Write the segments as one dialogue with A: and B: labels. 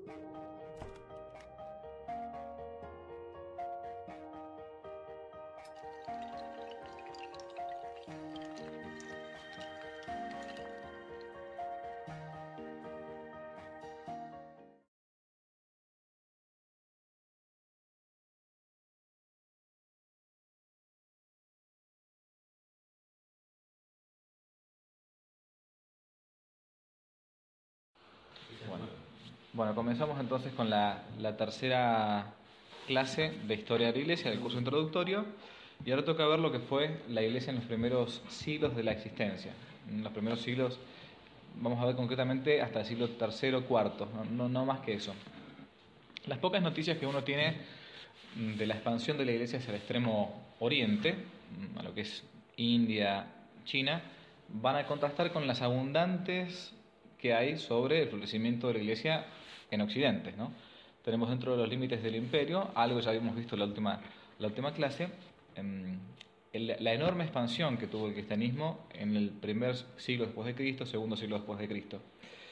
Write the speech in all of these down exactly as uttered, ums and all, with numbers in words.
A: Bueno, bueno, comenzamos entonces con la, la tercera clase de Historia de la Iglesia del curso introductorio, y ahora toca ver lo que fue la Iglesia en los primeros siglos de la existencia. En los primeros siglos, vamos a ver concretamente hasta el siglo tercero, cuarto, no, no, no más que eso. Las pocas noticias que uno tiene de la expansión de la Iglesia hacia el extremo oriente, a lo que es India, China, van a contrastar con las abundantes que hay sobre el florecimiento de la Iglesia en Occidente, ¿no? Tenemos dentro de los límites del imperio, algo que ya habíamos visto en la última, la última clase, en el, la enorme expansión que tuvo el cristianismo en el primer siglo después de Cristo, segundo siglo después de Cristo.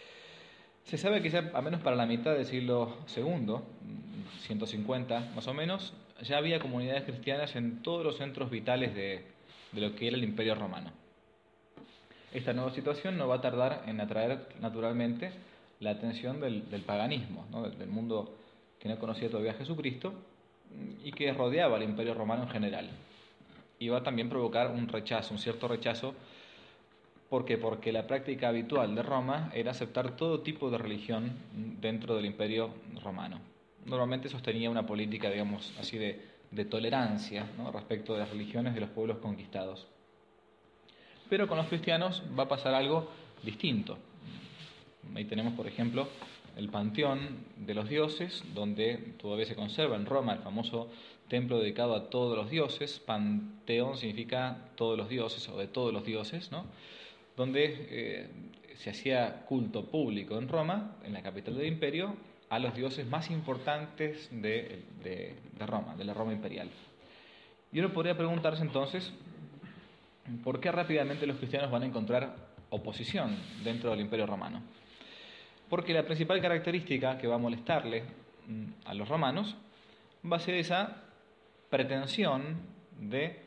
A: Se sabe que ya, a menos para la mitad del siglo segundo, ciento cincuenta más o menos, ya había comunidades cristianas en todos los centros vitales de, de lo que era el Imperio Romano. Esta nueva situación no va a tardar en atraer naturalmente la atención del, del paganismo, ¿no? del, del mundo que no conocía todavía a Jesucristo y que rodeaba al Imperio Romano en general. Y va a también provocar un rechazo, un cierto rechazo. ¿Por qué? Porque la práctica habitual de Roma era aceptar todo tipo de religión dentro del Imperio Romano. Normalmente sostenía una política, digamos así, de, de tolerancia, ¿no? respecto de las religiones de los pueblos conquistados. Pero con los cristianos va a pasar algo distinto. Ahí tenemos, por ejemplo, el panteón de los dioses, donde todavía se conserva en Roma el famoso templo dedicado a todos los dioses. Panteón significa todos los dioses o de todos los dioses, ¿no? Donde eh, se hacía culto público en Roma, en la capital del imperio, a los dioses más importantes de, de, de Roma, de la Roma imperial. Y uno podría preguntarse entonces, ¿por qué rápidamente los cristianos van a encontrar oposición dentro del Imperio Romano? Porque la principal característica que va a molestarle a los romanos va a ser esa pretensión de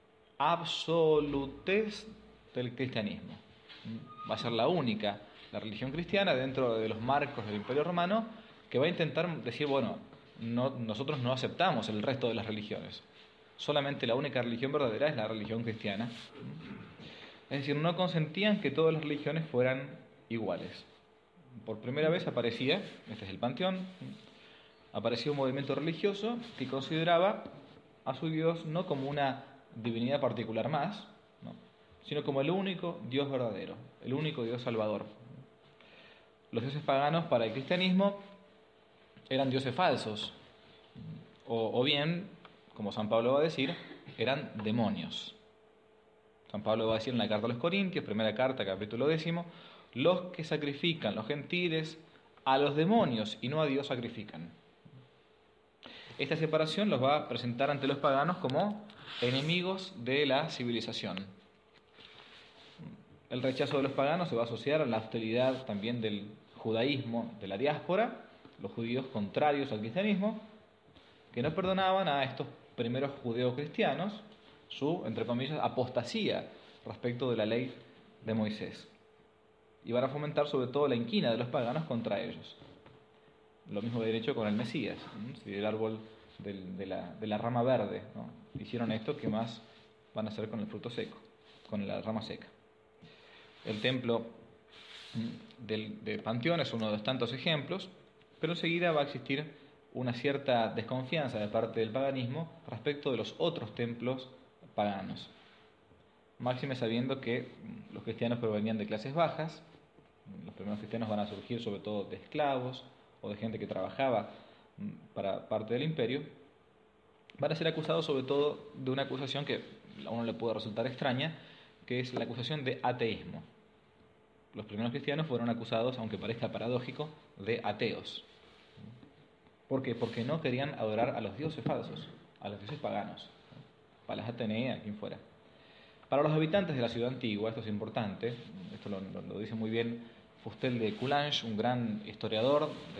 A: absolutez del cristianismo. Va a ser la única, la religión cristiana, dentro de los marcos del Imperio Romano, que va a intentar decir, bueno, no, nosotros no aceptamos el resto de las religiones. Solamente la única religión verdadera es la religión cristiana. Es decir, no consentían que todas las religiones fueran iguales. Por primera vez aparecía, este es el panteón, aparecía un movimiento religioso que consideraba a su Dios no como una divinidad particular más, ¿no? sino como el único Dios verdadero, el único Dios salvador. Los dioses paganos para el cristianismo eran dioses falsos, o, o bien, como San Pablo va a decir, eran demonios. San Pablo va a decir en la carta a los Corintios, primera carta, capítulo décimo, los que sacrifican, los gentiles, a los demonios y no a Dios sacrifican. Esta separación los va a presentar ante los paganos como enemigos de la civilización. El rechazo de los paganos se va a asociar a la hostilidad también del judaísmo, de la diáspora, los judíos contrarios al cristianismo, que no perdonaban a estos primeros judeocristianos su, entre comillas, apostasía respecto de la ley de Moisés. Y van a fomentar sobre todo la inquina de los paganos contra ellos. Lo mismo de hecho con el Mesías, ¿no? Si el árbol del, de, la, de la rama verde, ¿no? hicieron esto, ¿qué más van a hacer con el fruto seco, con la rama seca? El templo del, del Panteón es uno de los tantos ejemplos, pero enseguida va a existir una cierta desconfianza de parte del paganismo respecto de los otros templos paganos. Máxime sabiendo que los cristianos provenían de clases bajas, los primeros cristianos van a surgir sobre todo de esclavos o de gente que trabajaba para parte del imperio, van a ser acusados sobre todo de una acusación que a uno le puede resultar extraña, que es la acusación de ateísmo. Los primeros cristianos fueron acusados, aunque parezca paradójico, de ateos. ¿Por qué? Porque no querían adorar a los dioses falsos, a los dioses paganos, Palas Atenea, a quien fuera. Para los habitantes de la ciudad antigua, esto es importante, esto lo, lo, lo dice muy bien Fustel de Coulanges, un gran historiador de,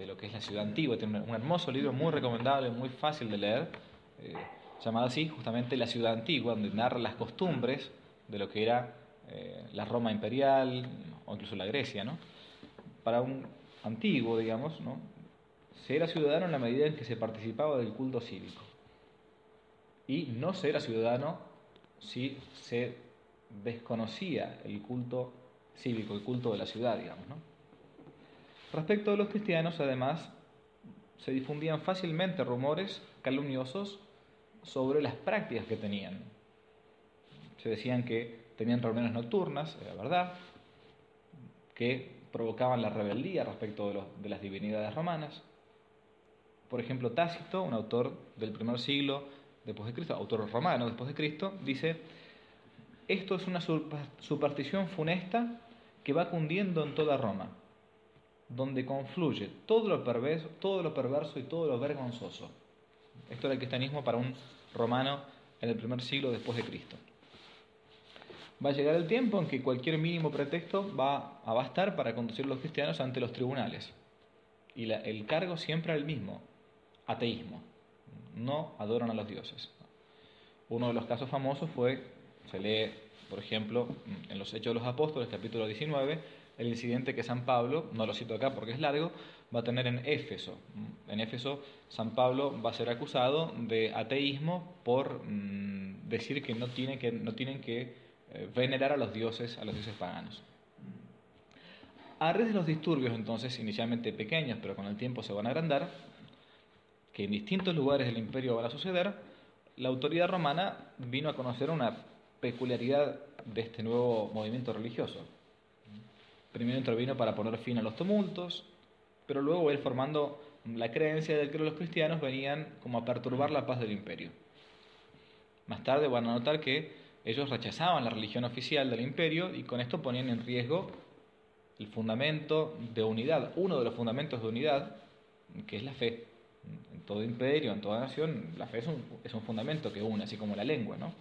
A: de lo que es la ciudad antigua. Tiene un, un hermoso libro muy recomendable, muy fácil de leer, eh, llamado así justamente La ciudad antigua, donde narra las costumbres de lo que era eh, la Roma imperial o incluso la Grecia, ¿no? Para un antiguo, digamos, ¿no?, se era ciudadano en la medida en que se participaba del culto cívico. Y no se era ciudadano si se desconocía el culto cívico, el culto de la ciudad, digamos, ¿no? Respecto a los cristianos, además, se difundían fácilmente rumores calumniosos sobre las prácticas que tenían. Se decían que tenían reuniones nocturnas, era verdad, que provocaban la rebeldía respecto de, los, de las divinidades romanas. Por ejemplo, Tácito, un autor del primer siglo después de Cristo, autor romano después de Cristo, dice: esto es una superstición funesta que va cundiendo en toda Roma, donde confluye todo lo perverso, todo lo perverso y todo lo vergonzoso. Esto era el cristianismo para un romano en el primer siglo después de Cristo. Va a llegar el tiempo en que cualquier mínimo pretexto va a bastar para conducir a los cristianos ante los tribunales. Y la, el cargo siempre era el mismo: ateísmo. No adoran a los dioses. Uno de los casos famosos fue, se lee, por ejemplo, en los Hechos de los Apóstoles, capítulo diecinueve, el incidente que San Pablo, no lo cito acá porque es largo, va a tener en Éfeso. En Éfeso, San Pablo va a ser acusado de ateísmo por mmm, decir que no, tiene que no tienen que eh, venerar a los dioses, a los dioses paganos. A raíz de los disturbios, entonces, inicialmente pequeños, pero con el tiempo se van a agrandar, que en distintos lugares del imperio van a suceder, la autoridad romana vino a conocer una peculiaridad de este nuevo movimiento religioso. Primero intervino para poner fin a los tumultos, pero luego va a ir formando la creencia de que los cristianos venían como a perturbar la paz del imperio. Más tarde van a notar que ellos rechazaban la religión oficial del imperio y con esto ponían en riesgo el fundamento de unidad, uno de los fundamentos de unidad, que es la fe. En todo imperio, en toda nación, la fe es un, es un fundamento que une, así como la lengua, ¿no?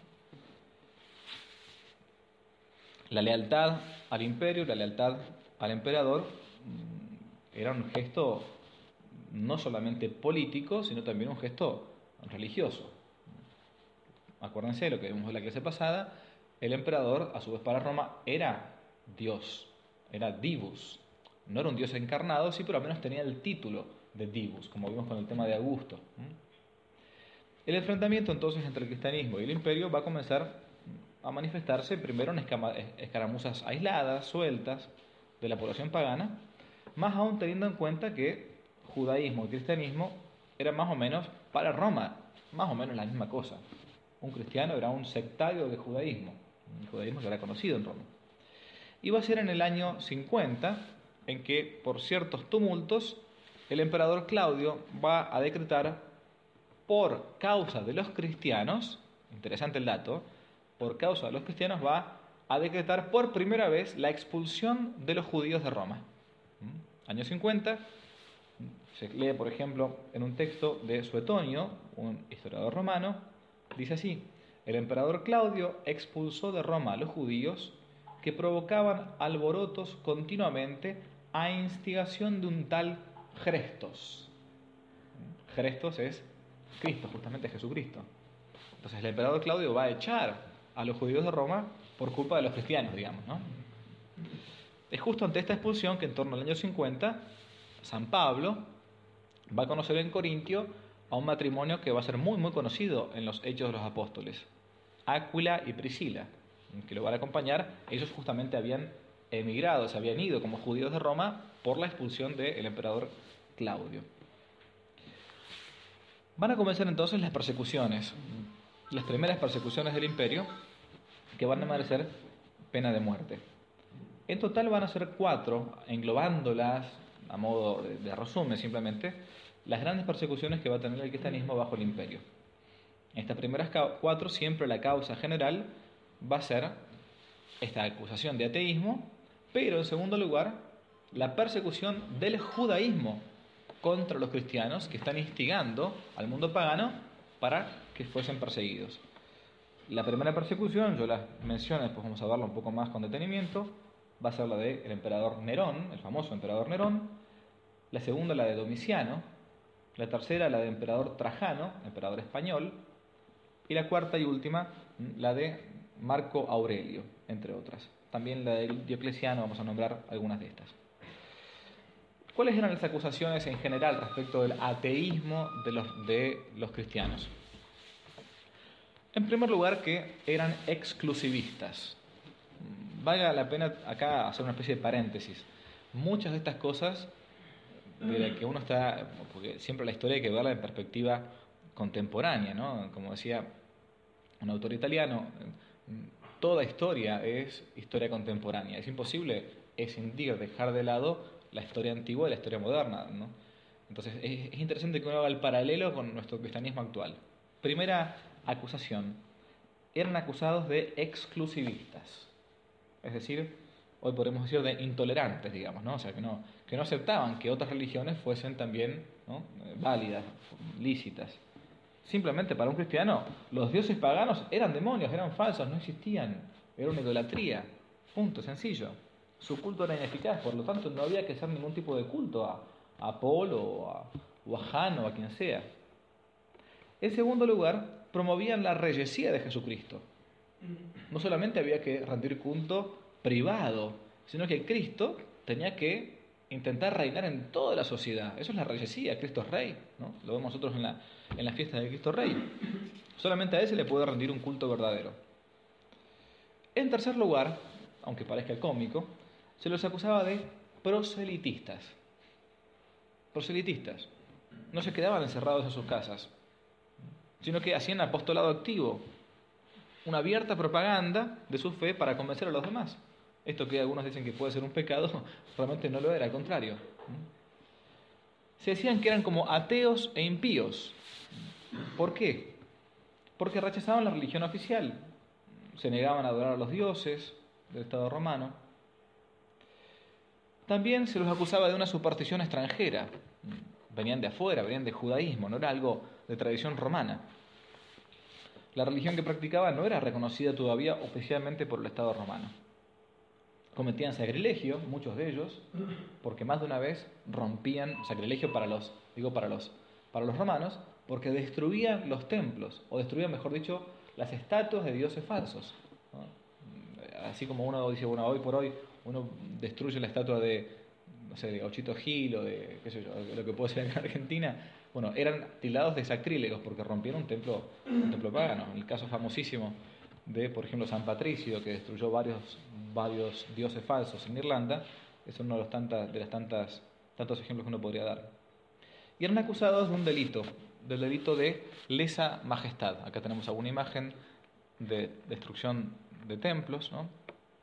A: La lealtad al imperio, la lealtad al emperador, era un gesto no solamente político, sino también un gesto religioso. Acuérdense de lo que vimos en la clase pasada: el emperador, a su vez para Roma, era Dios, era Divus. No era un Dios encarnado, sí, pero al menos tenía el título de Divus, como vimos con el tema de Augusto. El enfrentamiento entonces entre el cristianismo y el imperio va a comenzar a manifestarse primero en escaramuzas aisladas, sueltas, de la población pagana, más aún teniendo en cuenta que judaísmo y cristianismo eran más o menos, para Roma, más o menos la misma cosa. Un cristiano era un sectario de judaísmo, un judaísmo que era conocido en Roma. Y va a ser en el año cincuenta en que, por ciertos tumultos, el emperador Claudio va a decretar, por causa de los cristianos, interesante el dato, por causa de los cristianos va a decretar por primera vez la expulsión de los judíos de Roma. Año cincuenta, se lee, por ejemplo, en un texto de Suetonio, un historiador romano, dice así: el emperador Claudio expulsó de Roma a los judíos que provocaban alborotos continuamente a instigación de un tal Chrestos. Chrestos es Cristo, justamente Jesucristo. Entonces el emperador Claudio va a echar a los judíos de Roma por culpa de los cristianos, digamos, ¿no? Es justo ante esta expulsión que en torno al año cincuenta, San Pablo va a conocer en Corintio a un matrimonio que va a ser muy muy conocido en los Hechos de los Apóstoles: Áquila y Priscila, que lo van a acompañar. Ellos justamente habían emigrado, se habían ido como judíos de Roma por la expulsión del emperador Claudio. Van a comenzar entonces las persecuciones, las primeras persecuciones del imperio, que van a merecer pena de muerte. En total van a ser cuatro, englobándolas a modo de, de resumen simplemente, las grandes persecuciones que va a tener el cristianismo bajo el imperio. En estas primeras cuatro siempre la causa general va a ser esta acusación de ateísmo, pero en segundo lugar la persecución del judaísmo contra los cristianos que están instigando al mundo pagano para que fuesen perseguidos. La primera persecución, yo la menciono, después vamos a verla un poco más con detenimiento, va a ser la del emperador Nerón, el famoso emperador Nerón, la segunda la de Domiciano, la tercera la de emperador Trajano, emperador español, y la cuarta y última la de Marco Aurelio, entre otras. También la de Diocleciano, vamos a nombrar algunas de estas. ¿Cuáles eran las acusaciones en general respecto del ateísmo de los, de los cristianos? En primer lugar, que eran exclusivistas. Valga la pena acá hacer una especie de paréntesis. Muchas de estas cosas de las que uno está, porque siempre la historia hay que verla en perspectiva contemporánea, ¿no? Como decía un autor italiano, toda historia es historia contemporánea. Es imposible escindir, dejar de lado la historia antigua y la historia moderna, ¿no? Entonces es, es interesante que uno haga el paralelo con nuestro cristianismo actual. Primera acusación: eran acusados de exclusivistas, es decir, hoy podemos decir de intolerantes, digamos, ¿no? O sea, que no, que no aceptaban que otras religiones fuesen también, ¿no?, válidas, lícitas. Simplemente para un cristiano los dioses paganos eran demonios, eran falsos, no existían, era una idolatría, punto, sencillo. Su culto era ineficaz, por lo tanto no había que hacer ningún tipo de culto a, a Apolo o a, o a Jano o a quien sea. En segundo lugar, promovían la reyesía de Jesucristo. No solamente había que rendir culto privado, sino que Cristo tenía que intentar reinar en toda la sociedad. Eso es la reyesía, Cristo es Rey, ¿no? Lo vemos nosotros en la, en la fiesta de Cristo Rey. Solamente a Él se le puede rendir un culto verdadero. En tercer lugar, aunque parezca cómico, se los acusaba de proselitistas. Proselitistas. No se quedaban encerrados en sus casas, sino que hacían apostolado activo, una abierta propaganda de su fe para convencer a los demás. Esto que algunos dicen que puede ser un pecado, realmente no lo era, al contrario. Se decían que eran como ateos e impíos. ¿Por qué? Porque rechazaban la religión oficial, se negaban a adorar a los dioses del Estado romano. También se los acusaba de una superstición extranjera. Venían de afuera, venían de judaísmo, no era algo de tradición romana. La religión que practicaban no era reconocida todavía oficialmente por el Estado romano. Cometían sacrilegio, muchos de ellos, porque más de una vez rompían, sacrilegio para los, digo para los, para los romanos, porque destruían los templos, o destruían, mejor dicho, las estatuas de dioses falsos, ¿no? Así como uno dice, bueno, hoy por hoy uno destruye la estatua de, no sé, de Gauchito Gil o de, qué sé yo, lo que puede ser en Argentina. Bueno, eran tildados de sacrílegos porque rompieron un templo, un templo pagano. En el caso famosísimo de, por ejemplo, San Patricio, que destruyó varios, varios dioses falsos en Irlanda, es uno de los tantas, de las tantas, tantos ejemplos que uno podría dar. Y eran acusados de un delito, del delito de lesa majestad. Acá tenemos alguna imagen de destrucción de templos, ¿no?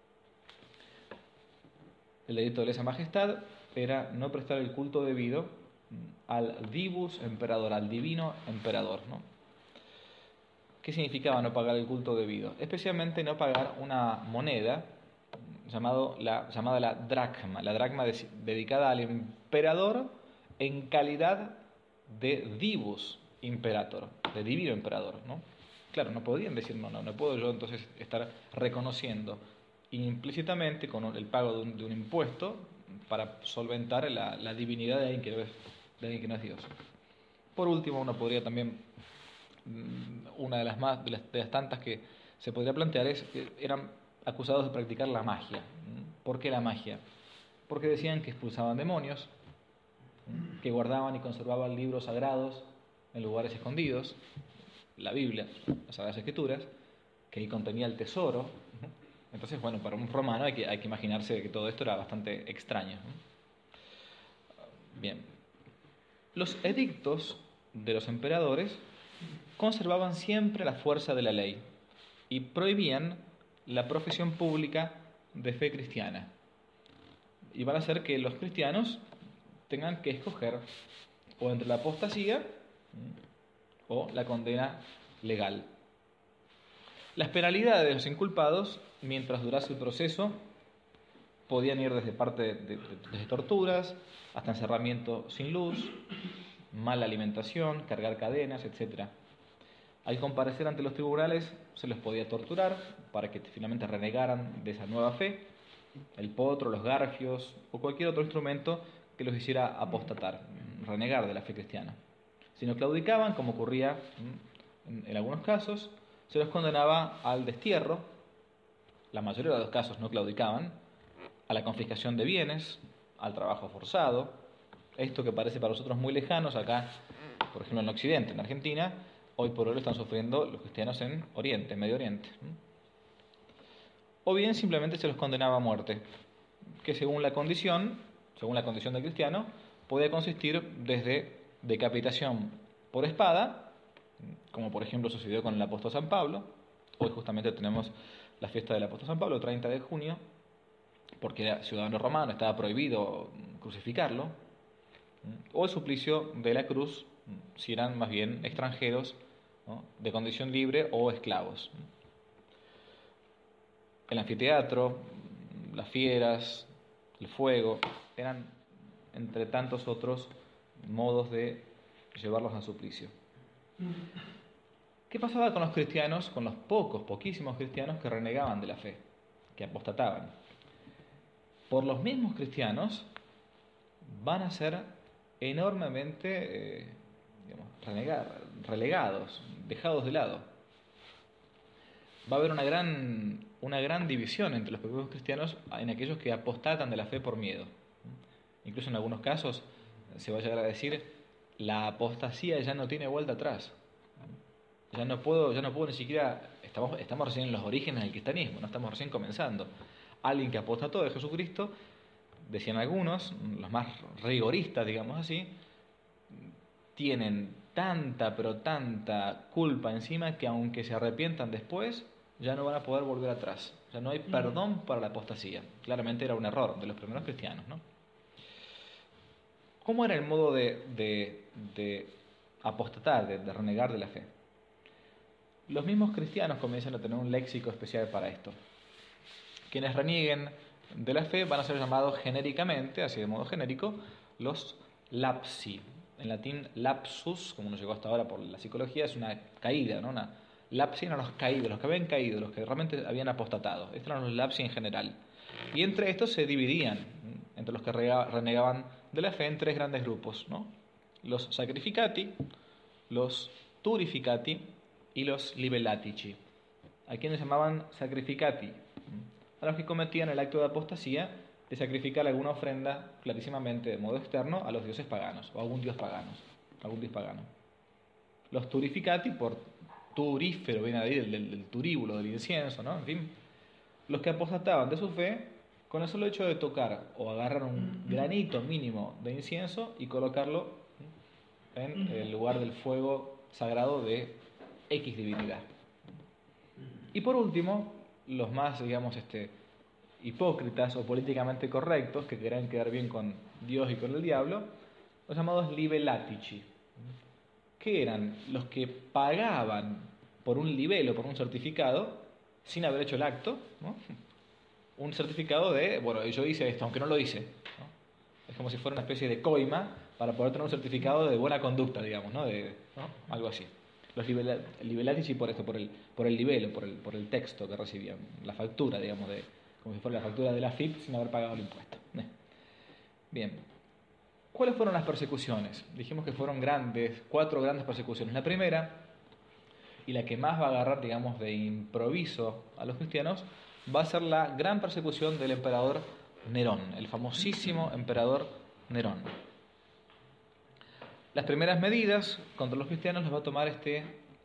A: El delito de lesa majestad era no prestar el culto debido al divus emperador, al divino emperador, ¿no? ¿Qué significaba no pagar el culto debido? Especialmente no pagar una moneda llamado la, llamada la dracma, la dracma de, dedicada al emperador en calidad de divus imperator, de divino emperador, ¿no? Claro, no podían decir, no, no, no puedo yo entonces estar reconociendo implícitamente con el pago de un, de un impuesto para solventar la, la divinidad de alguien que no es, de alguien que no es Dios. Por último, uno podría también, una de las más de las, de las tantas que se podría plantear es que eran acusados de practicar la magia. ¿Por qué la magia? Porque decían que expulsaban demonios, que guardaban y conservaban libros sagrados en lugares escondidos, la Biblia, las Sagradas Escrituras, que ahí contenía el tesoro. Entonces, bueno, para un romano hay que, hay que imaginarse que todo esto era bastante extraño. Bien. Los edictos de los emperadores conservaban siempre la fuerza de la ley y prohibían la profesión pública de fe cristiana. Y van a hacer que los cristianos tengan que escoger o entre la apostasía o la condena legal. Las penalidades de los inculpados, mientras durase el proceso, podían ir desde parte de, de, desde torturas hasta encerramiento sin luz, mala alimentación, cargar cadenas, etcétera. Al comparecer ante los tribunales se los podía torturar para que finalmente renegaran de esa nueva fe, el potro, los garfios o cualquier otro instrumento que los hiciera apostatar, renegar de la fe cristiana. Si no claudicaban, como ocurría en, en algunos casos, se los condenaba al destierro. La mayoría de los casos no claudicaban, a la confiscación de bienes, al trabajo forzado. Esto que parece para nosotros muy lejanos, acá, por ejemplo en Occidente, en Argentina, hoy por hoy lo están sufriendo los cristianos en Oriente, en Medio Oriente. O bien simplemente se los condenaba a muerte, que según la condición, según la condición del cristiano, podía consistir desde decapitación por espada, como por ejemplo sucedió con el apóstol San Pablo. Hoy justamente tenemos la fiesta del apóstol San Pablo, treinta de junio, porque era ciudadano romano, estaba prohibido crucificarlo, o el suplicio de la cruz, si eran más bien extranjeros, ¿no?, de condición libre o esclavos. El anfiteatro, las fieras, el fuego, eran entre tantos otros modos de llevarlos a suplicio. ¿Qué pasaba con los cristianos, con los pocos, poquísimos cristianos que renegaban de la fe, que apostataban? Por los mismos cristianos van a ser enormemente eh, digamos, renegar, relegados, dejados de lado. Va a haber una gran, una gran división entre los propios cristianos en aquellos que apostatan de la fe por miedo. Incluso en algunos casos se va a llegar a decir, la apostasía ya no tiene vuelta atrás. Ya no puedo, ya no puedo ni siquiera, estamos, estamos recién en los orígenes del cristianismo, no estamos recién comenzando. Alguien que apostató de Jesucristo, decían algunos, los más rigoristas, digamos así, tienen tanta, pero tanta culpa encima que aunque se arrepientan después, ya no van a poder volver atrás. Ya no hay perdón para la apostasía. Claramente era un error de los primeros cristianos, ¿no? ¿Cómo era el modo de, de, de apostatar, de, de renegar de la fe? Los mismos cristianos comienzan a tener un léxico especial para esto. Quienes renieguen de la fe van a ser llamados genéricamente, así de modo genérico, los lapsi. En latín, lapsus, como nos llegó hasta ahora por la psicología, es una caída, ¿no? Una, lapsi eran los caídos, los que habían caído, los que realmente habían apostatado. Estos eran los lapsi en general. Y entre estos se dividían, entre los que renegaban de la fe, en tres grandes grupos, ¿no? Los sacrificati, los turificati y los libellatici. ¿A quienes llamaban sacrificati? A los que cometían el acto de apostasía de sacrificar alguna ofrenda clarísimamente de modo externo a los dioses paganos o a algún dios pagano, algún dios pagano. Los turificati, por turífero, viene de ahí del, del, del turíbulo, del incienso, ¿no? En fin, los que apostataban de su fe con el solo hecho de tocar o agarrar un granito mínimo de incienso y colocarlo en el lugar del fuego sagrado de X divinidad. Y por último, los más, digamos, este, hipócritas o políticamente correctos, que querían quedar bien con Dios y con el diablo, los llamados libellatici, que eran los que pagaban por un libelo, por un certificado, sin haber hecho el acto, ¿no? Un certificado de, bueno, yo hice esto, aunque no lo hice, ¿no? Es como si fuera una especie de coima para poder tener un certificado de buena conducta, digamos, ¿no? De, ¿no? Algo así. Los libellatici por esto, por el, por el libelo, por el, por el texto que recibían, la factura, digamos, de, como si fuera la factura de la F I P sin haber pagado el impuesto. Bien. ¿Cuáles fueron las persecuciones? Dijimos que fueron grandes, cuatro grandes persecuciones. La primera, y la que más va a agarrar, digamos, de improviso a los cristianos, va a ser la gran persecución del emperador Nerón, el famosísimo emperador Nerón. Las primeras medidas contra los cristianos las va a tomar este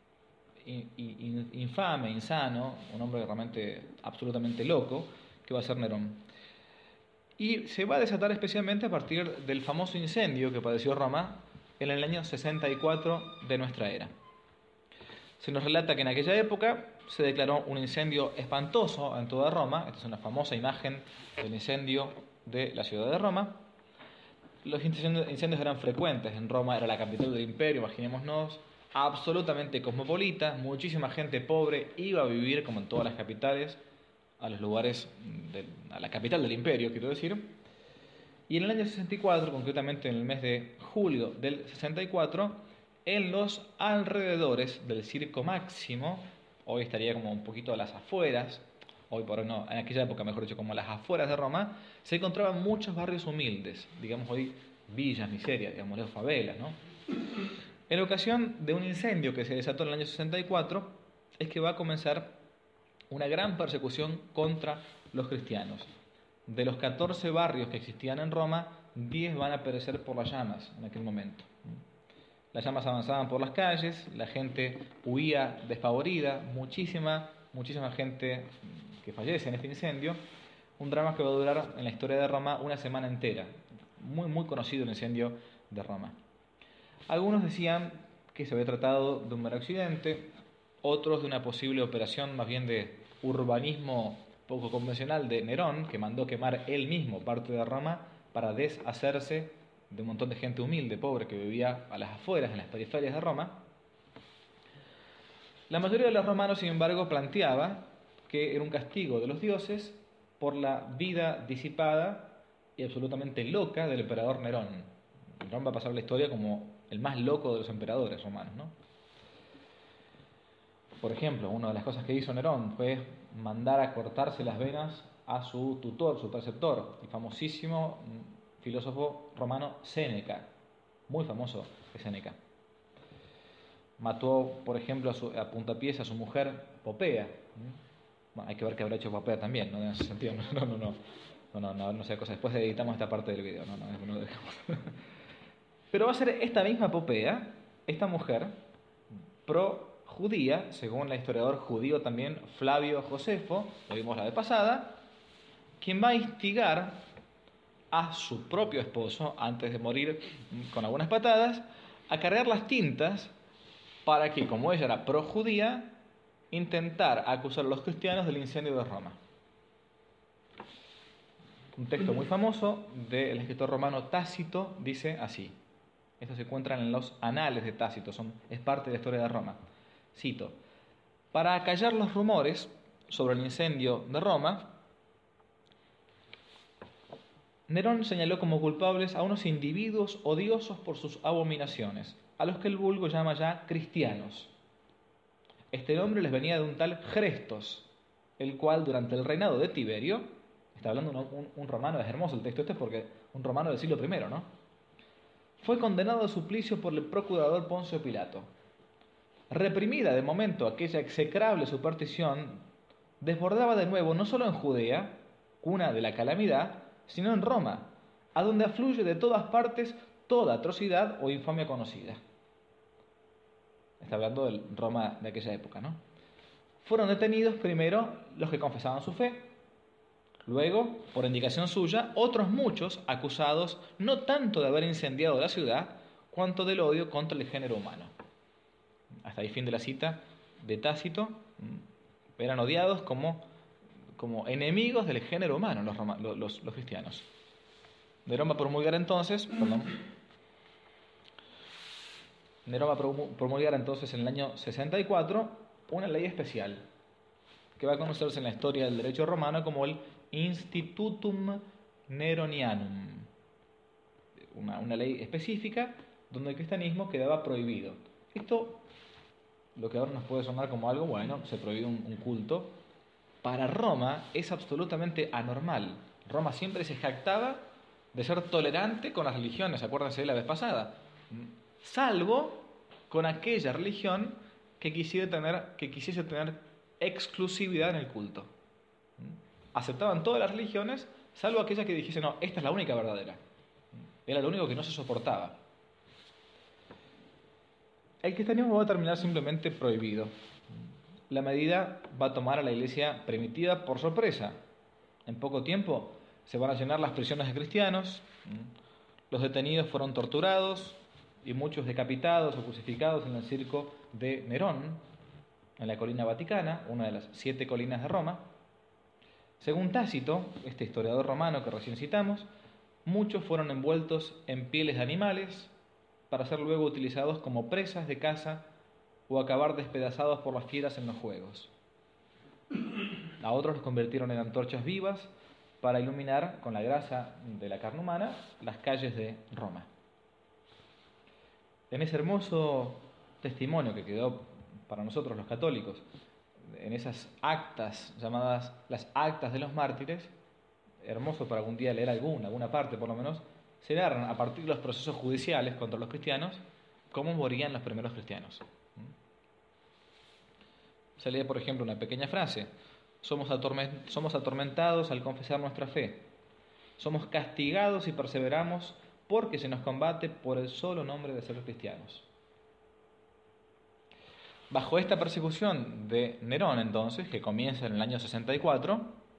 A: infame, insano, un hombre realmente absolutamente loco, que va a ser Nerón. Y se va a desatar especialmente a partir del famoso incendio que padeció Roma en el año sesenta y cuatro de nuestra era. Se nos relata que en aquella época se declaró un incendio espantoso en toda Roma. Esta es una famosa imagen del incendio de la ciudad de Roma. Los incendios eran frecuentes en Roma, era la capital del imperio, imaginémonos, absolutamente cosmopolita, muchísima gente pobre iba a vivir, como en todas las capitales, a los lugares, de, a la capital del imperio, quiero decir. Y en el año sesenta y cuatro, concretamente en el mes de julio del sesenta y cuatro, en los alrededores del Circo Máximo, hoy estaría como un poquito a las afueras, hoy por hoy no, en aquella época mejor dicho, como las afueras de Roma, se encontraban muchos barrios humildes, digamos hoy villas, miserias, digamos las favelas, ¿no? En ocasión de un incendio que se desató en el año sesenta y cuatro, es que va a comenzar una gran persecución contra los cristianos. De los catorce barrios que existían en Roma, diez van a perecer por las llamas en aquel momento. Las llamas avanzaban por las calles, la gente huía despavorida, muchísima, muchísima gente que fallece en este incendio. Un drama que va a durar en la historia de Roma una semana entera. Muy, muy conocido el incendio de Roma. Algunos decían que se había tratado de un mero accidente, otros de una posible operación más bien de urbanismo poco convencional de Nerón, que mandó quemar él mismo parte de Roma para deshacerse de un montón de gente humilde, pobre, que vivía a las afueras, en las periferias de Roma. La mayoría de los romanos, sin embargo, planteaba que era un castigo de los dioses por la vida disipada y absolutamente loca del emperador Nerón. Nerón va a pasar a la historia como el más loco de los emperadores romanos, ¿no? Por ejemplo, una de las cosas que hizo Nerón fue mandar a cortarse las venas a su tutor, su preceptor, el famosísimo filósofo romano Séneca, muy famoso de Séneca. Mató, por ejemplo, a, su, a puntapiés a su mujer Popea. Bueno, hay que ver qué habrá hecho Popea también, ¿no? En ese sentido, no, no, no, no, no, no, no, no sea cosa. Después editamos esta parte del video, no, no, no lo dejamos. Pero va a ser esta misma Popea, esta mujer, pro judía, según el historiador judío también Flavio Josefo, lo vimos la vez pasada, quien va a instigar a su propio esposo, antes de morir con algunas patadas, a cargar las tintas para que, como ella era pro judía, intentar acusar a los cristianos del incendio de Roma. Un texto muy famoso del escritor romano Tácito dice así. Esto se encuentra en los anales de Tácito, son, es parte de la historia de Roma. Cito: para acallar los rumores sobre el incendio de Roma, Nerón señaló como culpables a unos individuos odiosos por sus abominaciones, a los que el vulgo llama ya cristianos. Este nombre les venía de un tal Chrestos, el cual durante el reinado de Tiberio, está hablando un, un, un romano, es hermoso el texto este porque un romano del siglo primero, ¿no? Fue condenado a suplicio por el procurador Poncio Pilato. Reprimida de momento aquella execrable superstición, desbordaba de nuevo no solo en Judea, cuna de la calamidad, sino en Roma, a donde afluye de todas partes toda atrocidad o infamia conocida. Está hablando de Roma de aquella época, ¿no? Fueron detenidos primero los que confesaban su fe, luego, por indicación suya, otros muchos acusados no tanto de haber incendiado la ciudad, cuanto del odio contra el género humano. Hasta ahí fin de la cita de Tácito. Eran odiados como, como enemigos del género humano los, roma, los, los, los cristianos. Nerón va a promulgar entonces, perdón, Nerón va a promulgar entonces en el año sesenta y cuatro una ley especial que va a conocerse en la historia del derecho romano como el Institutum Neronianum, una, una ley específica donde el cristianismo quedaba prohibido. Esto, lo que ahora nos puede sonar como algo, bueno, se prohibió un, un culto, para Roma es absolutamente anormal. Roma siempre se jactaba de ser tolerante con las religiones, acuérdense de la vez pasada, salvo con aquella religión que quisiera tener, que quisiese tener exclusividad en el culto. Aceptaban todas las religiones, salvo aquella que dijese, no, esta es la única verdadera. Era lo único que no se soportaba. El cristianismo va a terminar simplemente prohibido. La medida va a tomar a la iglesia primitiva por sorpresa. En poco tiempo se van a llenar las prisiones de cristianos, los detenidos fueron torturados y muchos decapitados o crucificados en el circo de Nerón, en la colina Vaticana, una de las siete colinas de Roma. Según Tácito, este historiador romano que recién citamos, muchos fueron envueltos en pieles de animales para ser luego utilizados como presas de caza o acabar despedazados por las fieras en los juegos. A otros los convirtieron en antorchas vivas para iluminar con la grasa de la carne humana las calles de Roma. En ese hermoso testimonio que quedó para nosotros los católicos en esas actas llamadas las actas de los mártires, hermoso para algún día leer alguna, alguna parte por lo menos, se narran a partir de los procesos judiciales contra los cristianos cómo morían los primeros cristianos. Se lee, por ejemplo, una pequeña frase: somos, atorment- somos atormentados al confesar nuestra fe, somos castigados y perseveramos porque se nos combate por el solo nombre de ser cristianos. Bajo esta persecución de Nerón, entonces, que comienza en el año sesenta y cuatro,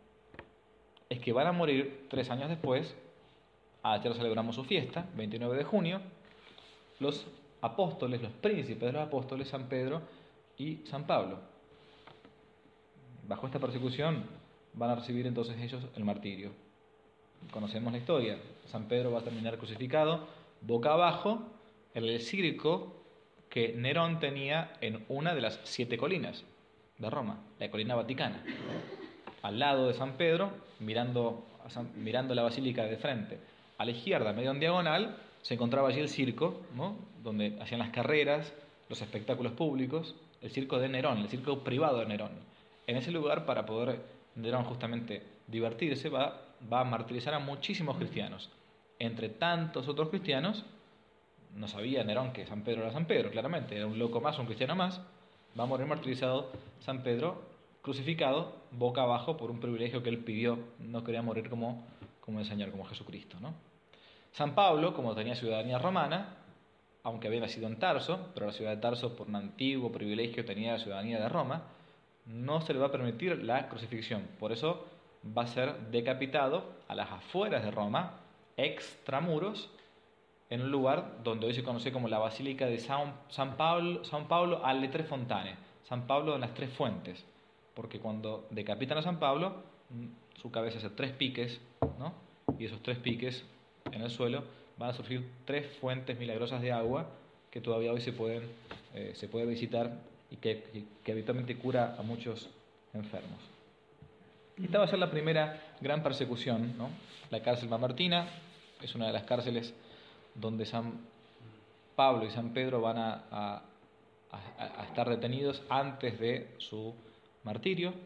A: es que van a morir tres años después. Ayer celebramos su fiesta, veintinueve de junio, los apóstoles, los príncipes de los apóstoles, San Pedro y San Pablo. Bajo esta persecución van a recibir entonces ellos el martirio. Conocemos la historia. San Pedro va a terminar crucificado boca abajo en el circo que Nerón tenía en una de las siete colinas de Roma, la colina Vaticana. Al lado de San Pedro, mirando, a San, mirando la basílica de frente, a la izquierda, medio en diagonal, se encontraba allí el circo, ¿no?, donde hacían las carreras, los espectáculos públicos, el circo de Nerón, el circo privado de Nerón. En ese lugar, para poder Nerón justamente divertirse, va, va a martirizar a muchísimos cristianos. Entre tantos otros cristianos, no sabía Nerón que San Pedro era San Pedro, claramente, era un loco más, un cristiano más. Va a morir martirizado San Pedro, crucificado boca abajo por un privilegio que él pidió. No quería morir como, como el Señor, como Jesucristo, ¿no? San Pablo, como tenía ciudadanía romana, aunque había nacido en Tarso, pero la ciudad de Tarso, por un antiguo privilegio, tenía la ciudadanía de Roma, no se le va a permitir la crucifixión. Por eso va a ser decapitado a las afueras de Roma, extramuros, en un lugar donde hoy se conoce como la Basílica de San, San Pablo, San Pablo alle Tre Fontane, San Pablo en las tres fuentes, porque cuando decapitan a San Pablo, su cabeza hace tres piques, ¿no?, y esos tres piques en el suelo van a surgir tres fuentes milagrosas de agua que todavía hoy se pueden eh, se puede visitar y que, que, que habitualmente cura a muchos enfermos. Esta va a ser la primera gran persecución, ¿no? La cárcel Mamertina es una de las cárceles donde San Pablo y San Pedro van a, a, a, a estar detenidos antes de su martirio.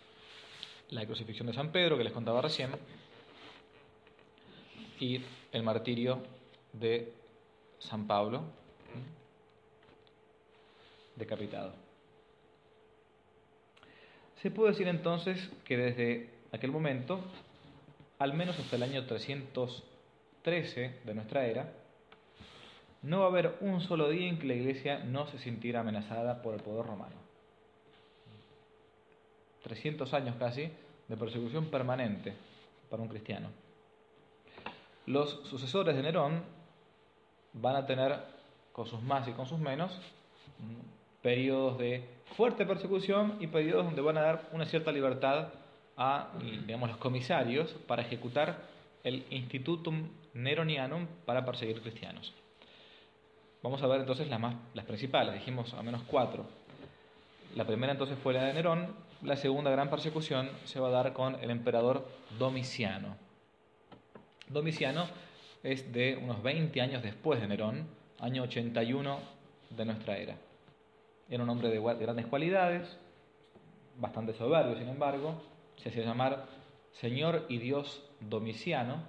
A: La crucifixión de San Pedro, que les contaba recién, y el martirio de San Pablo, decapitado. Se puede decir entonces que desde aquel momento, al menos hasta el año trescientos trece de nuestra era, no va a haber un solo día en que la Iglesia no se sintiera amenazada por el poder romano. trescientos años casi de persecución permanente para un cristiano. Los sucesores de Nerón van a tener, con sus más y con sus menos, periodos de fuerte persecución y periodos donde van a dar una cierta libertad a, digamos, los comisarios para ejecutar el Institutum Neronianum para perseguir cristianos. Vamos a ver entonces las, más, las principales, dijimos al menos cuatro. La primera entonces fue la de Nerón. La segunda gran persecución se va a dar con el emperador Domiciano. Domiciano es de unos veinte años después de Nerón, año ochenta y uno de nuestra era. Era un hombre de grandes cualidades, bastante soberbio, sin embargo. Se hacía llamar Señor y Dios Domiciano.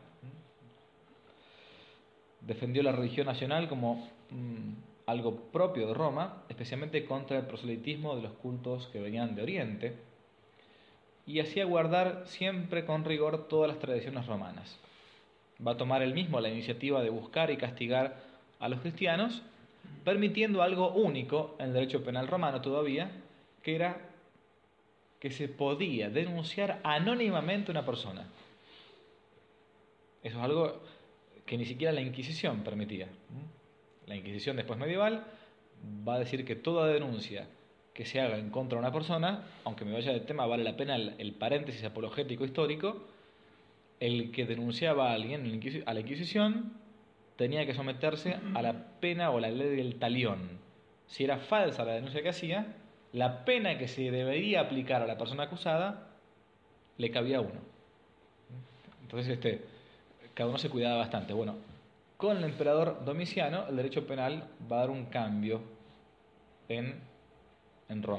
A: Defendió la religión nacional como mmm, algo propio de Roma, especialmente contra el proselitismo de los cultos que venían de Oriente, y hacía guardar siempre con rigor todas las tradiciones romanas. Va a tomar él mismo la iniciativa de buscar y castigar a los cristianos, permitiendo algo único en el derecho penal romano todavía, que era que se podía denunciar anónimamente a una persona. Eso es algo que ni siquiera la Inquisición permitía. La Inquisición después medieval va a decir que toda denuncia que se haga en contra de una persona, aunque me vaya del tema, vale la pena el, el paréntesis apologético histórico, el que denunciaba a alguien a la Inquisición tenía que someterse a la pena o la ley del talión. Si era falsa la denuncia que hacía, la pena que se debería aplicar a la persona acusada le cabía a uno. Entonces este, cada uno se cuidaba bastante. Bueno, con el emperador Domiciano el derecho penal va a dar un cambio en, en Roma.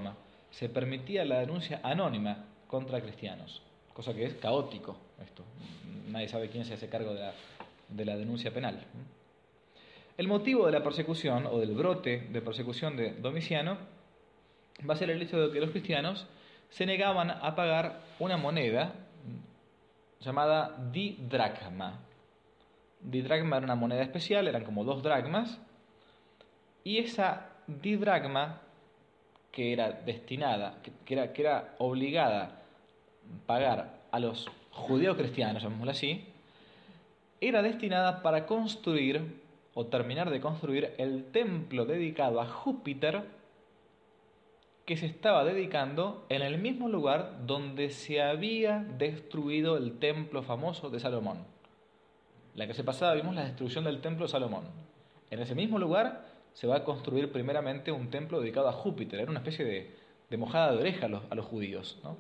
A: se permitía la denuncia anónima contra cristianos, cosa que es caótico esto. Nadie sabe quién se hace cargo de la, de la denuncia penal. El motivo de la persecución o del brote de persecución de Domiciano va a ser el hecho de que los cristianos se negaban a pagar una moneda llamada didracma. Didracma era una moneda especial, eran como dos dracmas, y esa didracma que era destinada, que era, que era obligada a pagar a los judeocristianos, llamémoslo así, era destinada para construir o terminar de construir el templo dedicado a Júpiter que se estaba dedicando en el mismo lugar donde se había destruido el templo famoso de Salomón. La clase pasada vimos la destrucción del templo de Salomón. En ese mismo lugar se va a construir primeramente un templo dedicado a Júpiter. Era una especie de, de mojada de oreja a los, a los judíos, ¿no?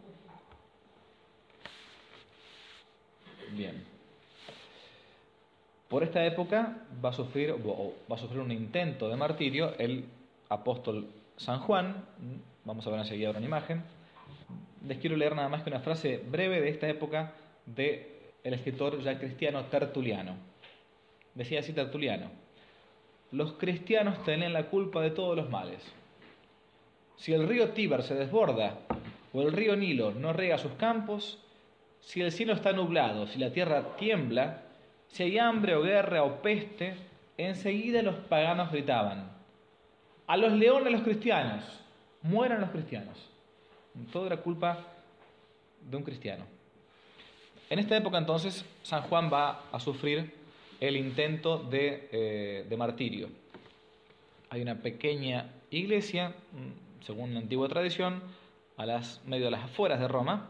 A: Bien. Por esta época va a sufrir, o va a sufrir un intento de martirio el apóstol San Juan. Vamos a ver enseguida una imagen. Les quiero leer nada más que una frase breve de esta época del escritor ya cristiano Tertuliano. Decía así Tertuliano: los cristianos tienen la culpa de todos los males. Si el río Tíber se desborda o el río Nilo no riega sus campos, si el cielo está nublado, si la tierra tiembla, si hay hambre o guerra o peste, enseguida los paganos gritaban: a los leones los cristianos, mueran los cristianos. Todo era culpa de un cristiano. En esta época entonces San Juan va a sufrir el intento de, eh, de martirio. Hay una pequeña iglesia, según la antigua tradición, a las, medio de las afueras de Roma,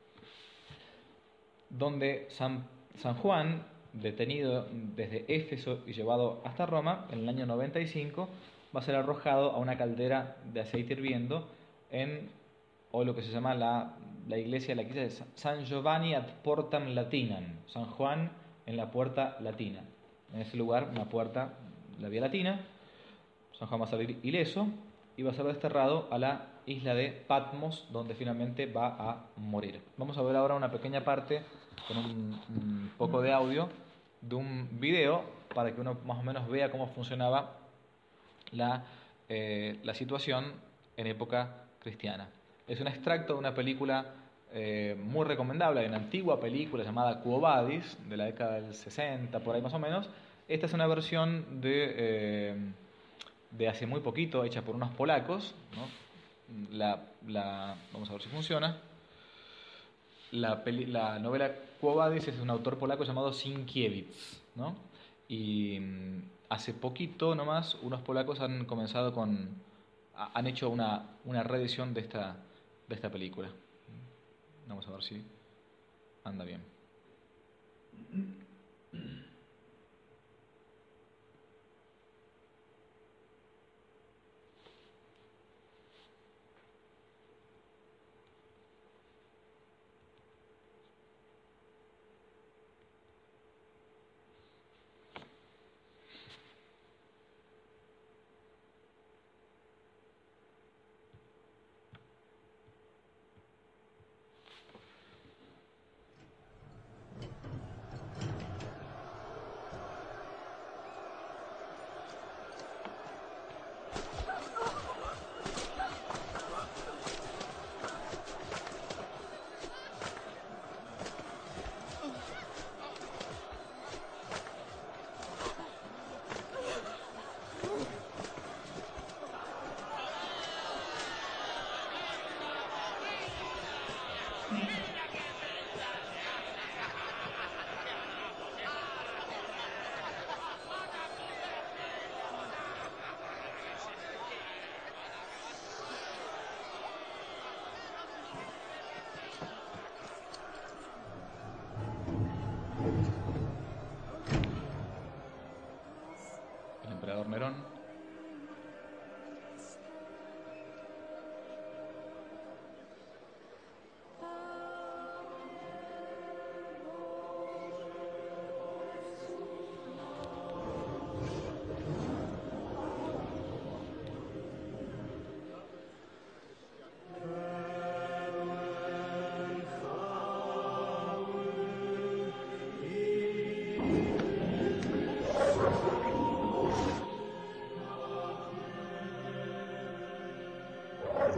A: donde San, San Juan, detenido desde Éfeso y llevado hasta Roma, en el año noventa y cinco, va a ser arrojado a una caldera de aceite hirviendo en, o lo que se llama la, la iglesia, la iglesia de San Giovanni ad Portam Latinam, San Juan en la puerta latina. En ese lugar, una puerta, la vía latina. San Juan va a salir ileso y va a ser desterrado a la isla de Patmos, donde finalmente va a morir. Vamos a ver ahora una pequeña parte con un, un poco de audio de un video para que uno más o menos vea cómo funcionaba la, eh, la situación en época cristiana. Es un extracto de una película eh, muy recomendable, una antigua película llamada Quo Vadis, de la década del sesenta, por ahí más o menos. Esta es una versión de, eh, de hace muy poquito, hecha por unos polacos, ¿no? La, la, vamos a ver si funciona. La, peli, la novela Quo Vadis es de un autor polaco llamado Sienkiewicz, ¿no? Y mm, hace poquito nomás unos polacos han comenzado con, han hecho una, una reedición de esta, de esta película. Vamos a ver si anda bien.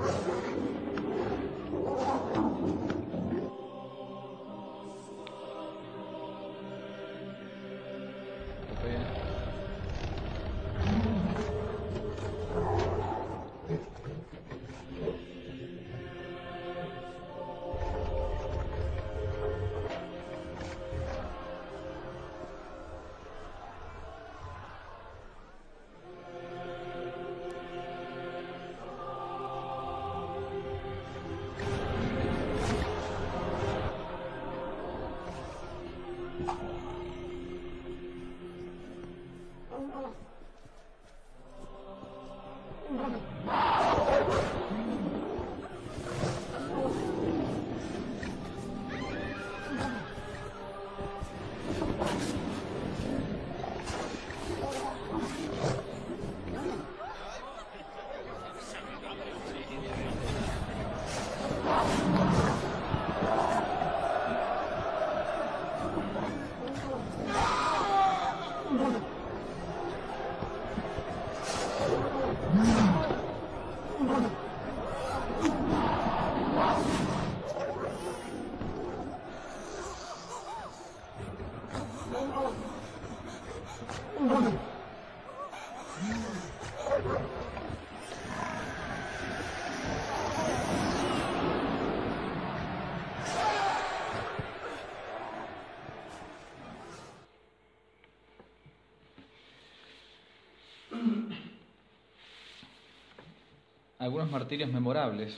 A: Algunos martirios memorables.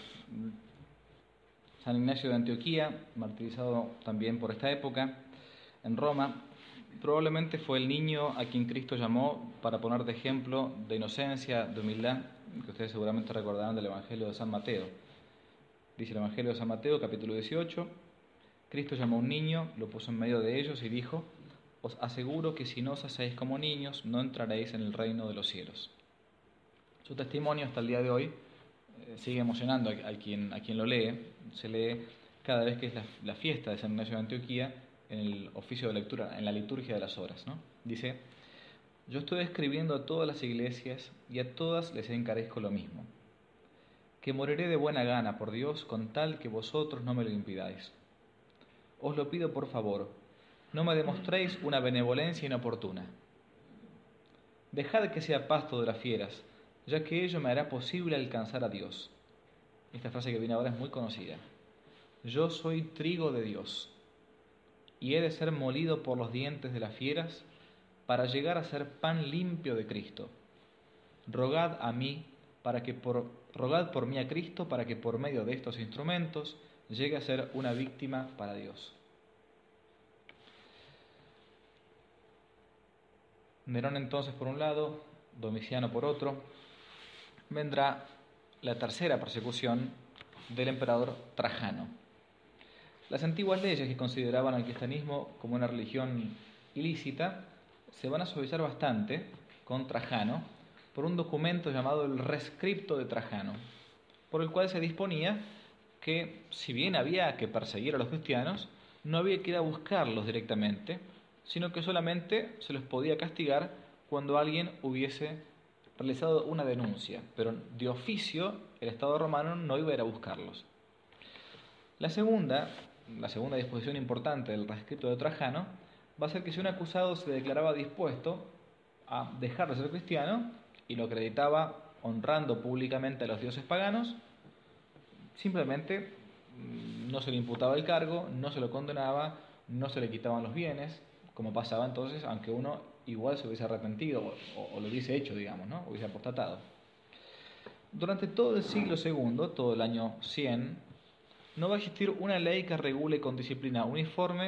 A: San Ignacio de Antioquía, martirizado también por esta época, en Roma, probablemente fue el niño a quien Cristo llamó para poner de ejemplo de inocencia, de humildad, que ustedes seguramente recordarán del Evangelio de San Mateo. Dice el Evangelio de San Mateo, capítulo dieciocho, Cristo llamó a un niño, lo puso en medio de ellos y dijo: os aseguro que si no os hacéis como niños, no entraréis en el reino de los cielos. Su testimonio hasta el día de hoy eh, sigue emocionando a, a, quien, a quien lo lee. Se lee cada vez que es la, la fiesta de San Ignacio de Antioquía en el oficio de lectura, en la liturgia de las horas, ¿no? Dice: yo estoy escribiendo a todas las iglesias y a todas les encarezco lo mismo, que moriré de buena gana por Dios con tal que vosotros no me lo impidáis. Os lo pido por favor, no me demostréis una benevolencia inoportuna. Dejad que sea pasto de las fieras, ya que ello me hará posible alcanzar a Dios. Esta frase que viene ahora es muy conocida. Yo soy trigo de Dios, y he de ser molido por los dientes de las fieras para llegar a ser pan limpio de Cristo. Rogad a mí para que por rogad por mí a Cristo para que por medio de estos instrumentos llegue a ser una víctima para Dios. Nerón entonces por un lado, Domiciano por otro. Vendrá la tercera persecución del emperador Trajano. Las antiguas leyes que consideraban al cristianismo como una religión ilícita se van a suavizar bastante con Trajano por un documento llamado el Rescripto de Trajano, por el cual se disponía que, si bien había que perseguir a los cristianos, no había que ir a buscarlos directamente, sino que solamente se los podía castigar cuando alguien hubiese realizado una denuncia, pero de oficio el Estado romano no iba a ir a buscarlos. La segunda, la segunda disposición importante del Rescripto de Trajano va a ser que si un acusado se declaraba dispuesto a dejar de ser cristiano y lo acreditaba honrando públicamente a los dioses paganos, simplemente no se le imputaba el cargo, no se lo condenaba, no se le quitaban los bienes, como pasaba entonces, aunque uno igual se hubiese arrepentido o, o, o lo hubiese hecho, digamos, ¿no? Hubiese apostatado. Durante todo el siglo segundo, todo el año cien, no va a existir una ley que regule con disciplina uniforme,